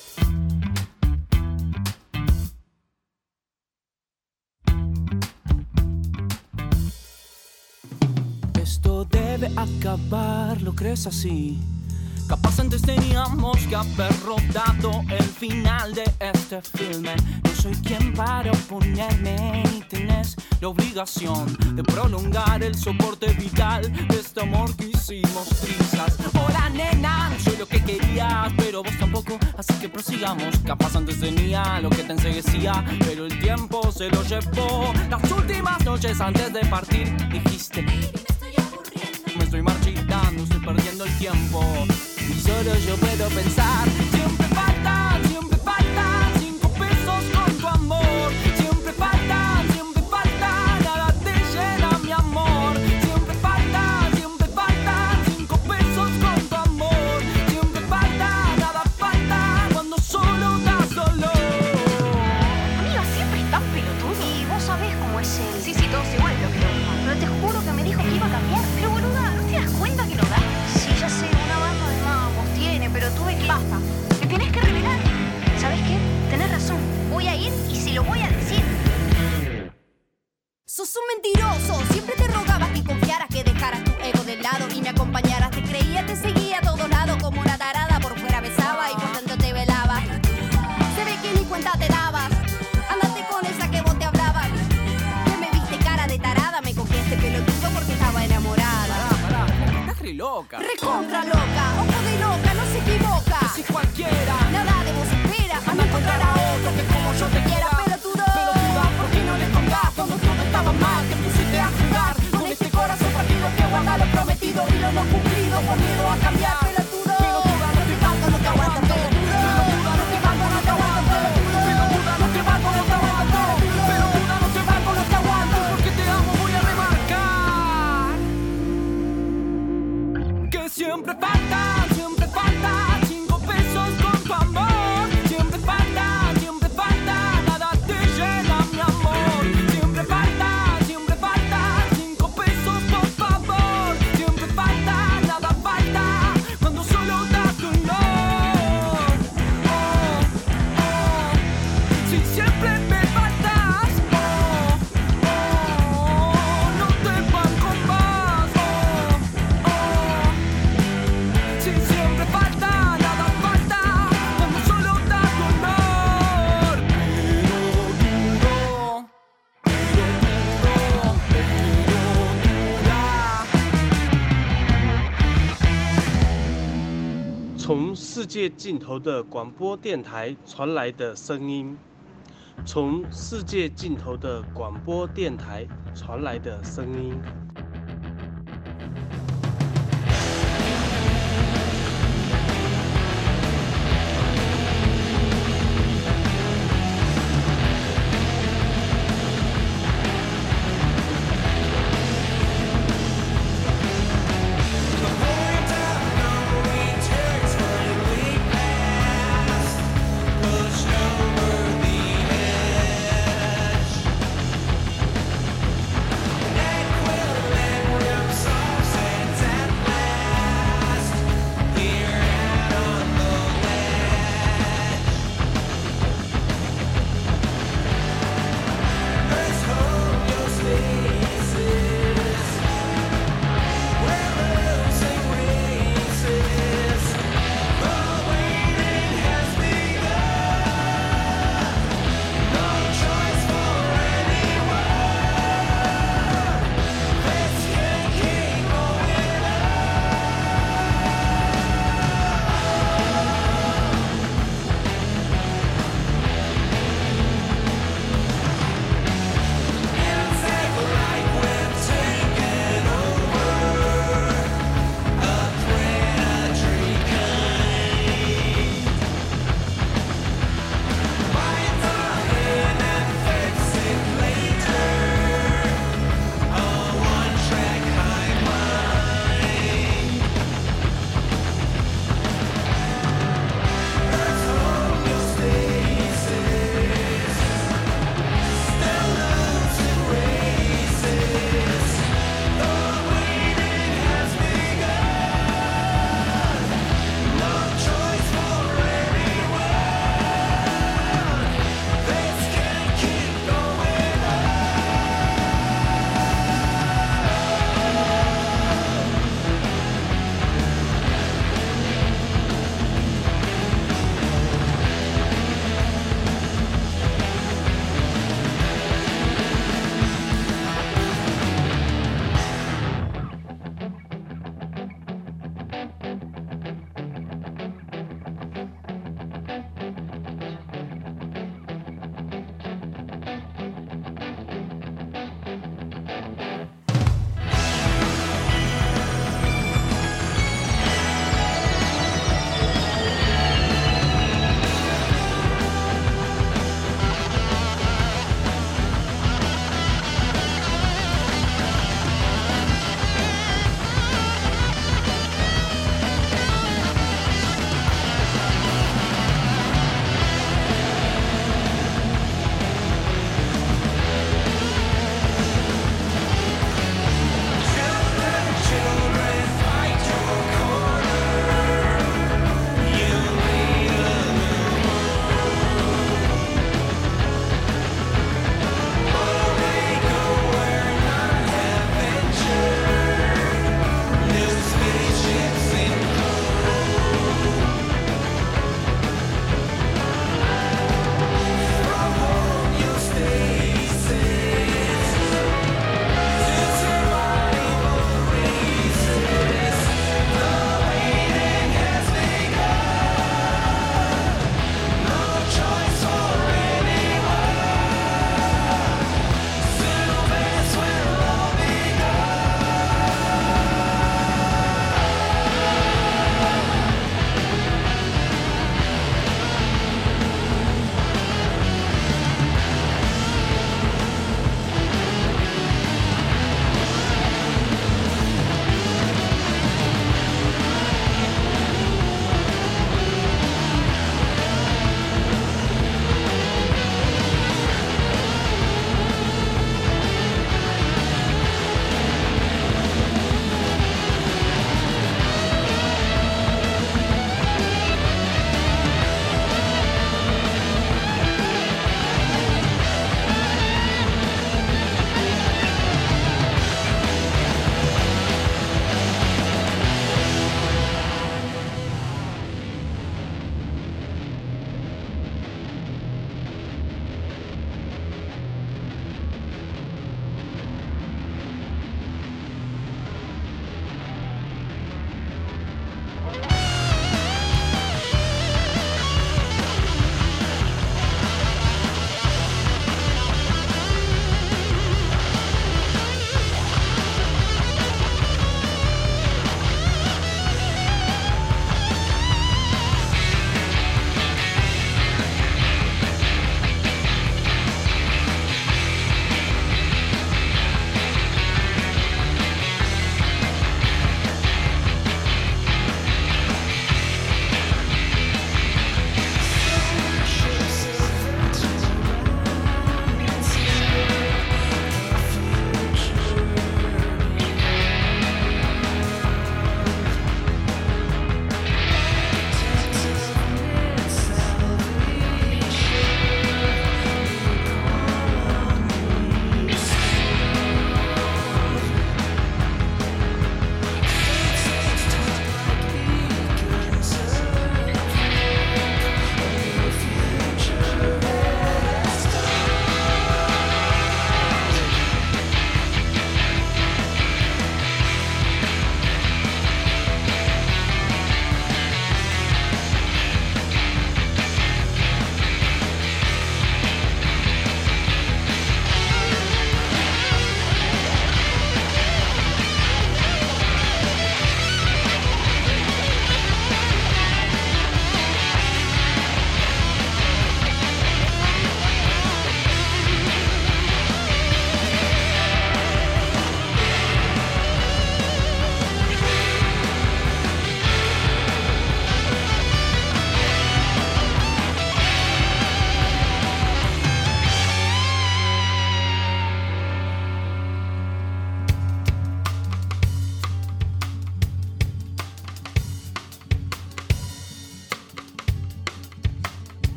Esto debe acabar, ¿lo crees así? Capaz antes teníamos que haber rodado el final de este filme. No soy quien para oponerme y tenés la obligación de prolongar el soporte vital de este amor que hicimos trizas. Hola nena, no soy lo que querías, pero vos tampoco, así que prosigamos. Capaz antes tenía lo que te enseguecía, pero el tiempo se lo llevó. Las últimas noches antes de partir dijiste: me estoy marchitando, estoy perdiendo el tiempo. Y solo yo puedo pensar, siempre faltan 5 pesos con tu amor. Siempre falta, nada te llena mi amor. Siempre faltan 5 pesos con tu amor. Siempre falta, nada falta, cuando solo das dolor. Amigo, siempre es tan pelotudo. Y vos sabés cómo es él. Sí, todos igual lo que pero te juro que me dijo que iba a cambiar. Pero boluda, ¿no te das cuenta que no da? Sí, ya sé, una banda de mamos tiene, pero tuve que... Basta, me tenés que revelar. ¿Sabés qué? Tenés razón, voy a ir y se lo voy a decir. Sos un mentiroso, siempre te rogabas que confiaras, que dejaras tu ego de lado y me acompañaras. Te creía, te seguía a todos lados como una tarada, por fuera besaba y por dentro te velaba. Se ve que ni cuenta te dabas, andate con esa que vos te hablabas. Que me viste cara de tarada, me cogí este pelotudo porque estaba enamorada. Pará, estás re loca. Recontra loca, ojo de loca, no se equivoca. Si cualquiera, nada de vos espera, anda a encontrar a otro que como yo te quiera. Pelotuda, ¿por qué no le contás cuando todo estaba mal? Te pusiste a jugar con este corazón partido que guarda lo prometido y lo no cumplido por miedo a cambiar. Pelotudo, no te valgo, no te aguanto. Pelotuda, no te valgo, no te aguanto. Pelotuda, no te valgo, no te aguanto. Pelotuda, no te valgo, no te aguanto. Porque te amo, voy a remarcar que siempre falta 5 pesos con tu amor. Siempre falta, nada te llena mi amor. Siempre falta 5 pesos por favor. Siempre falta, nada falta, cuando solo das dolor. Si siempre me faltas, no te banco más. Si siempre falta, nada falta, cuando solo das dolor. Pero 从世界尽头的广播电台传来的声音，从世界尽头的广播电台传来的声音。 Pushed over the edge.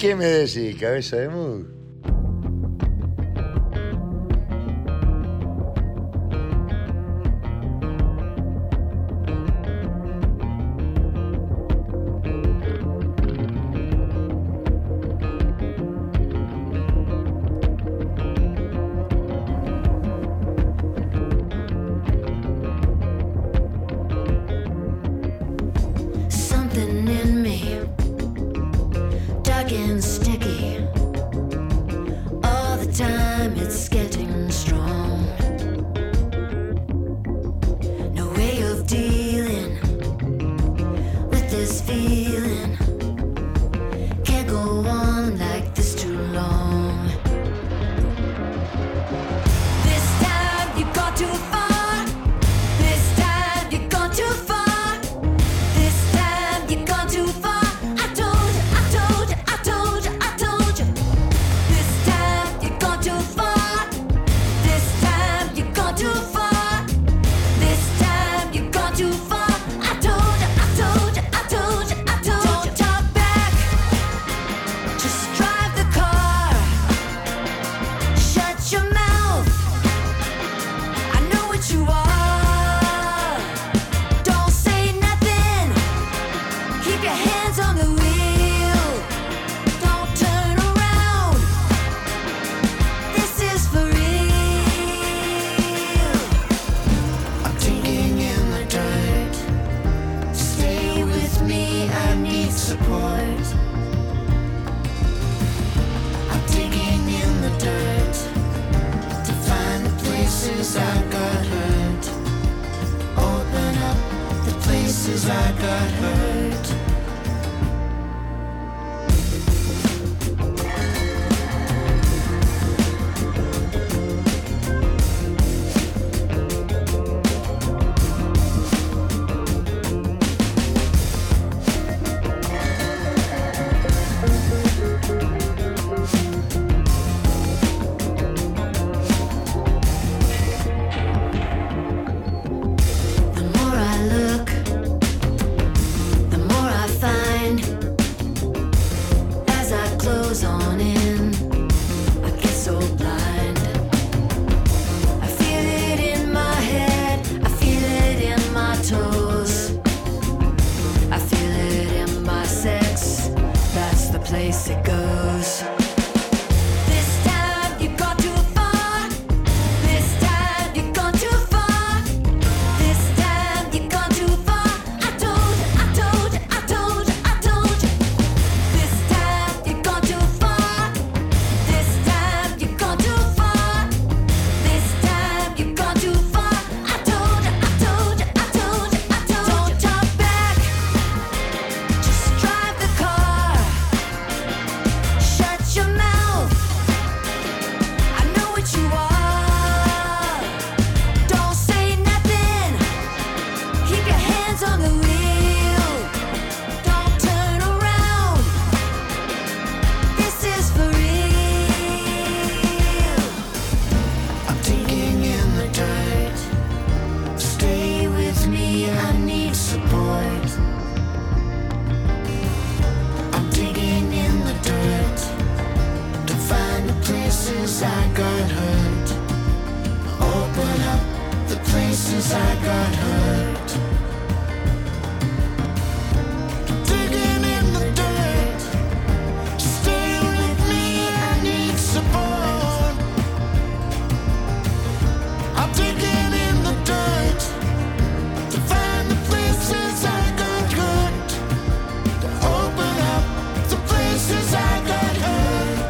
qué me decís, cabeza de Moog? Something in me, dark and sticky. All the time it's getting strong. No way of dealing with this feeling. Can't go on like this too long. This time you got too far. This time you got too far. This time you gone too far. I told you, I told you, I told you, I told you. This time you gone too far. This time you gone too far. This time you gone too far. I told you, I told you, I told you, I told you. Don't talk back. Just drive the car. Shut your mouth. I know what you are. Don't say nothing. Keep your hands on the wheel. Don't turn around. This is for real. I'm digging in the dirt. Stay with me, I need support. I'm digging in the dirt to find the places I got hurt. Open up the places I got hurt. The more I look, the more I find. As I close on in, I get so blind. I feel it in my head, I feel it in my toes. I feel it in my sex, that's the place it goes. This time you got too far. This time you gone too far. This time you gone too far. I told you, I told you, I told you, I told you. This time you gone too far. This time you gone too far. This time you gone too far. I told you, I told you, I told you, I told you. Don't talk back. Just drive the car. Shut your mouth. I know what you are. Don't say nothing. Keep your hands on the wheel. Don't turn around. This is for real. I'm digging in the dirt. Stay with me, I need support. I'm digging in the dirt to find the places I got hurt. Open up the places I got hurt. Digging in the dirt. Stay with me, I need support. I'm digging in the dirt to find the places I got hurt. To open up the places I got hurt.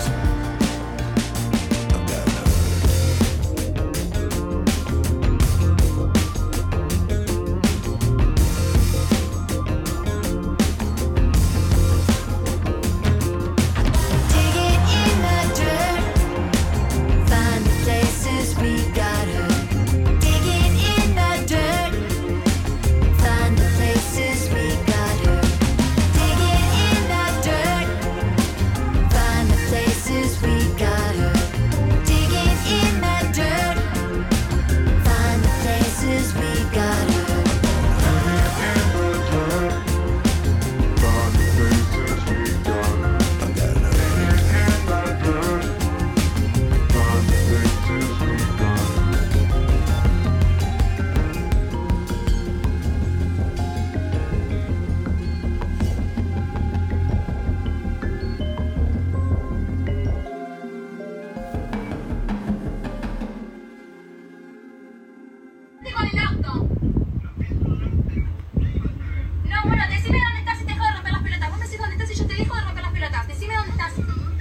I got hurt. con el auto. No, bueno, decime dónde estás y te dejo de romper las pelotas. Vos me decís dónde estás y yo te dejo de romper las pelotas. Decime dónde estás.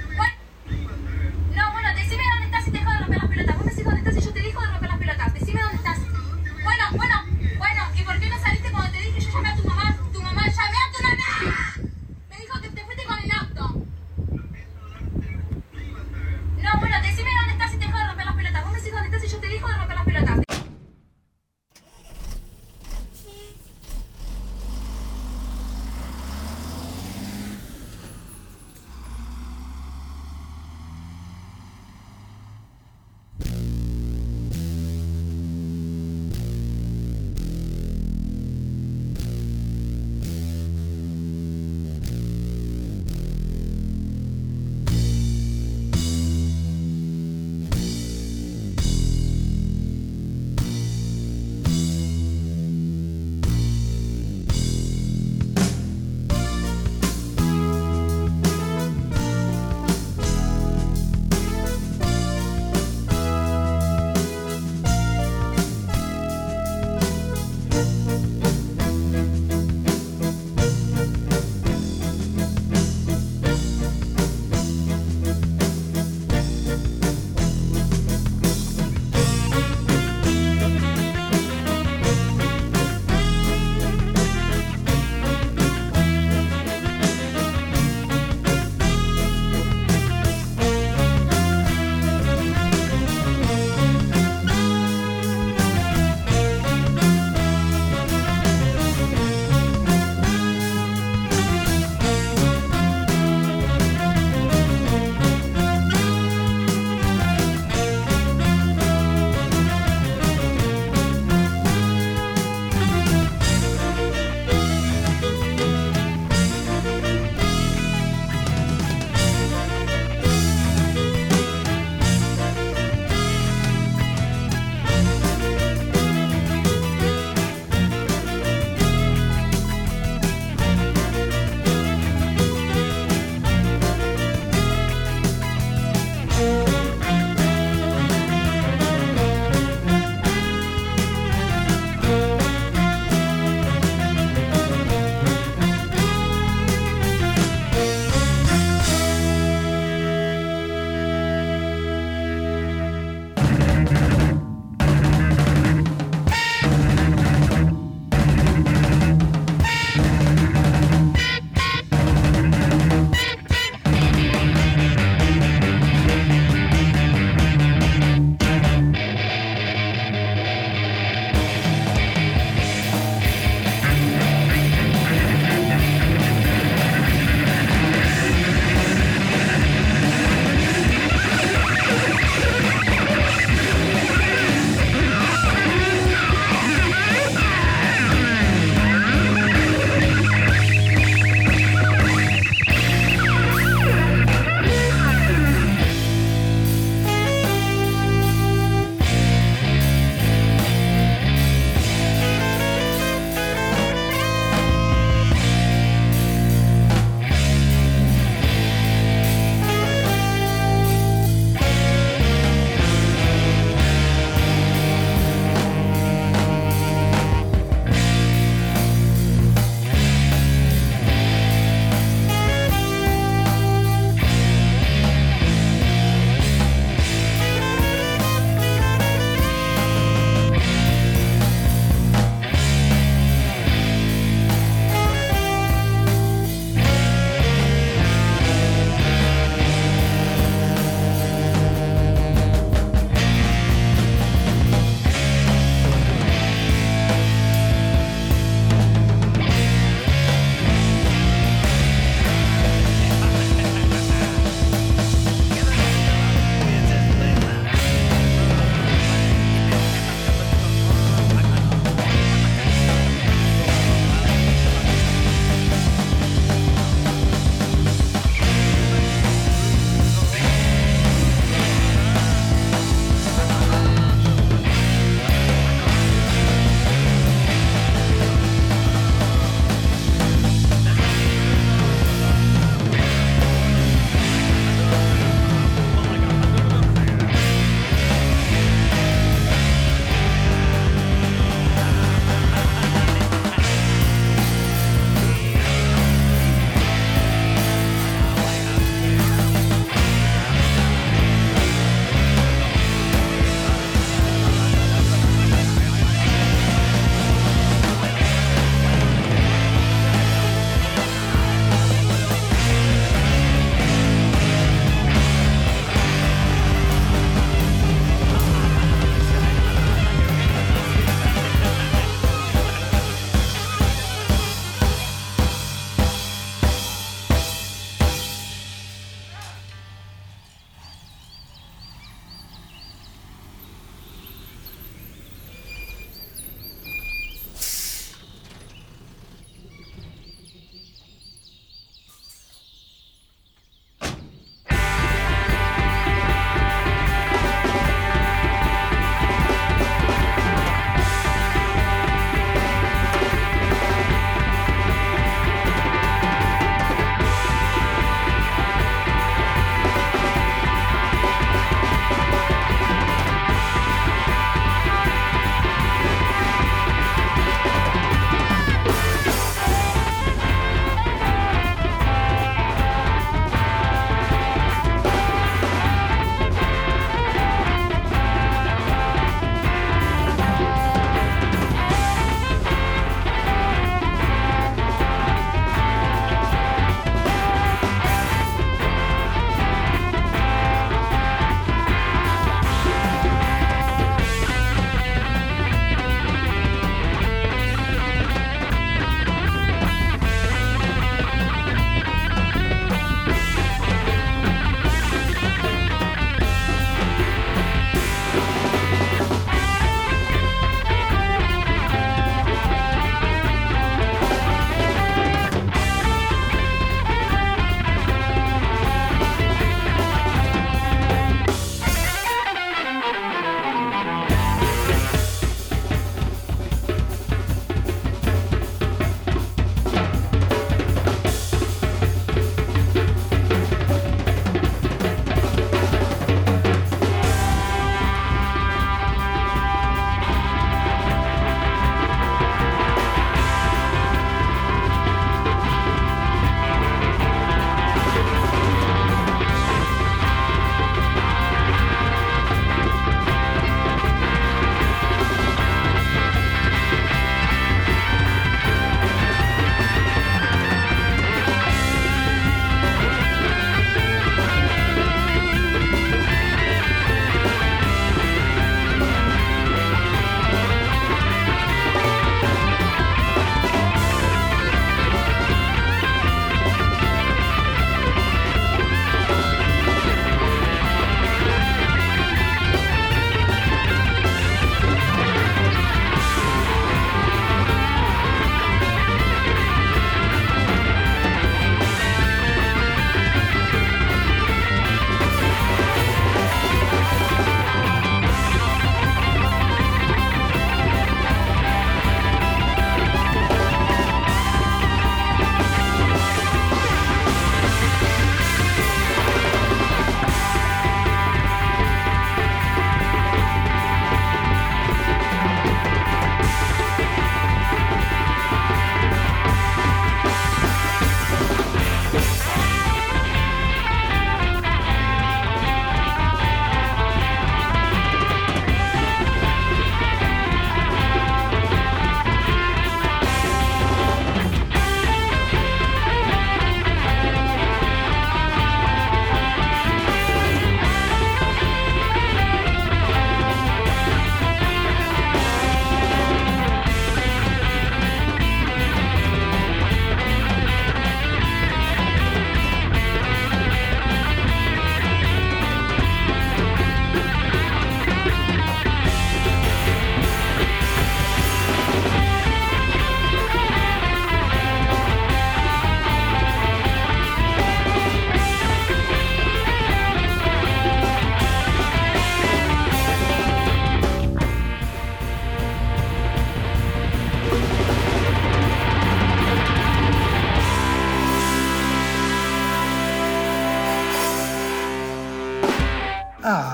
No, bueno, decime dónde estás y te dejo de romper las pelotas. Vos me decís dónde estás y yo te dejo de romper las pelotas. Decime dónde estás. Bueno, ¿y por qué no saliste cuando te dije yo llamé a tu mamá? ¡Llamé a tu mamá! Me dijo que te fuiste con el auto. No, bueno, decime dónde estás y te dejo de romper las pelotas. Vos me decís dónde estás y yo te dejo de romper las pelotas.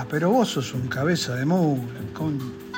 pero vos sos un cabeza de mula, con...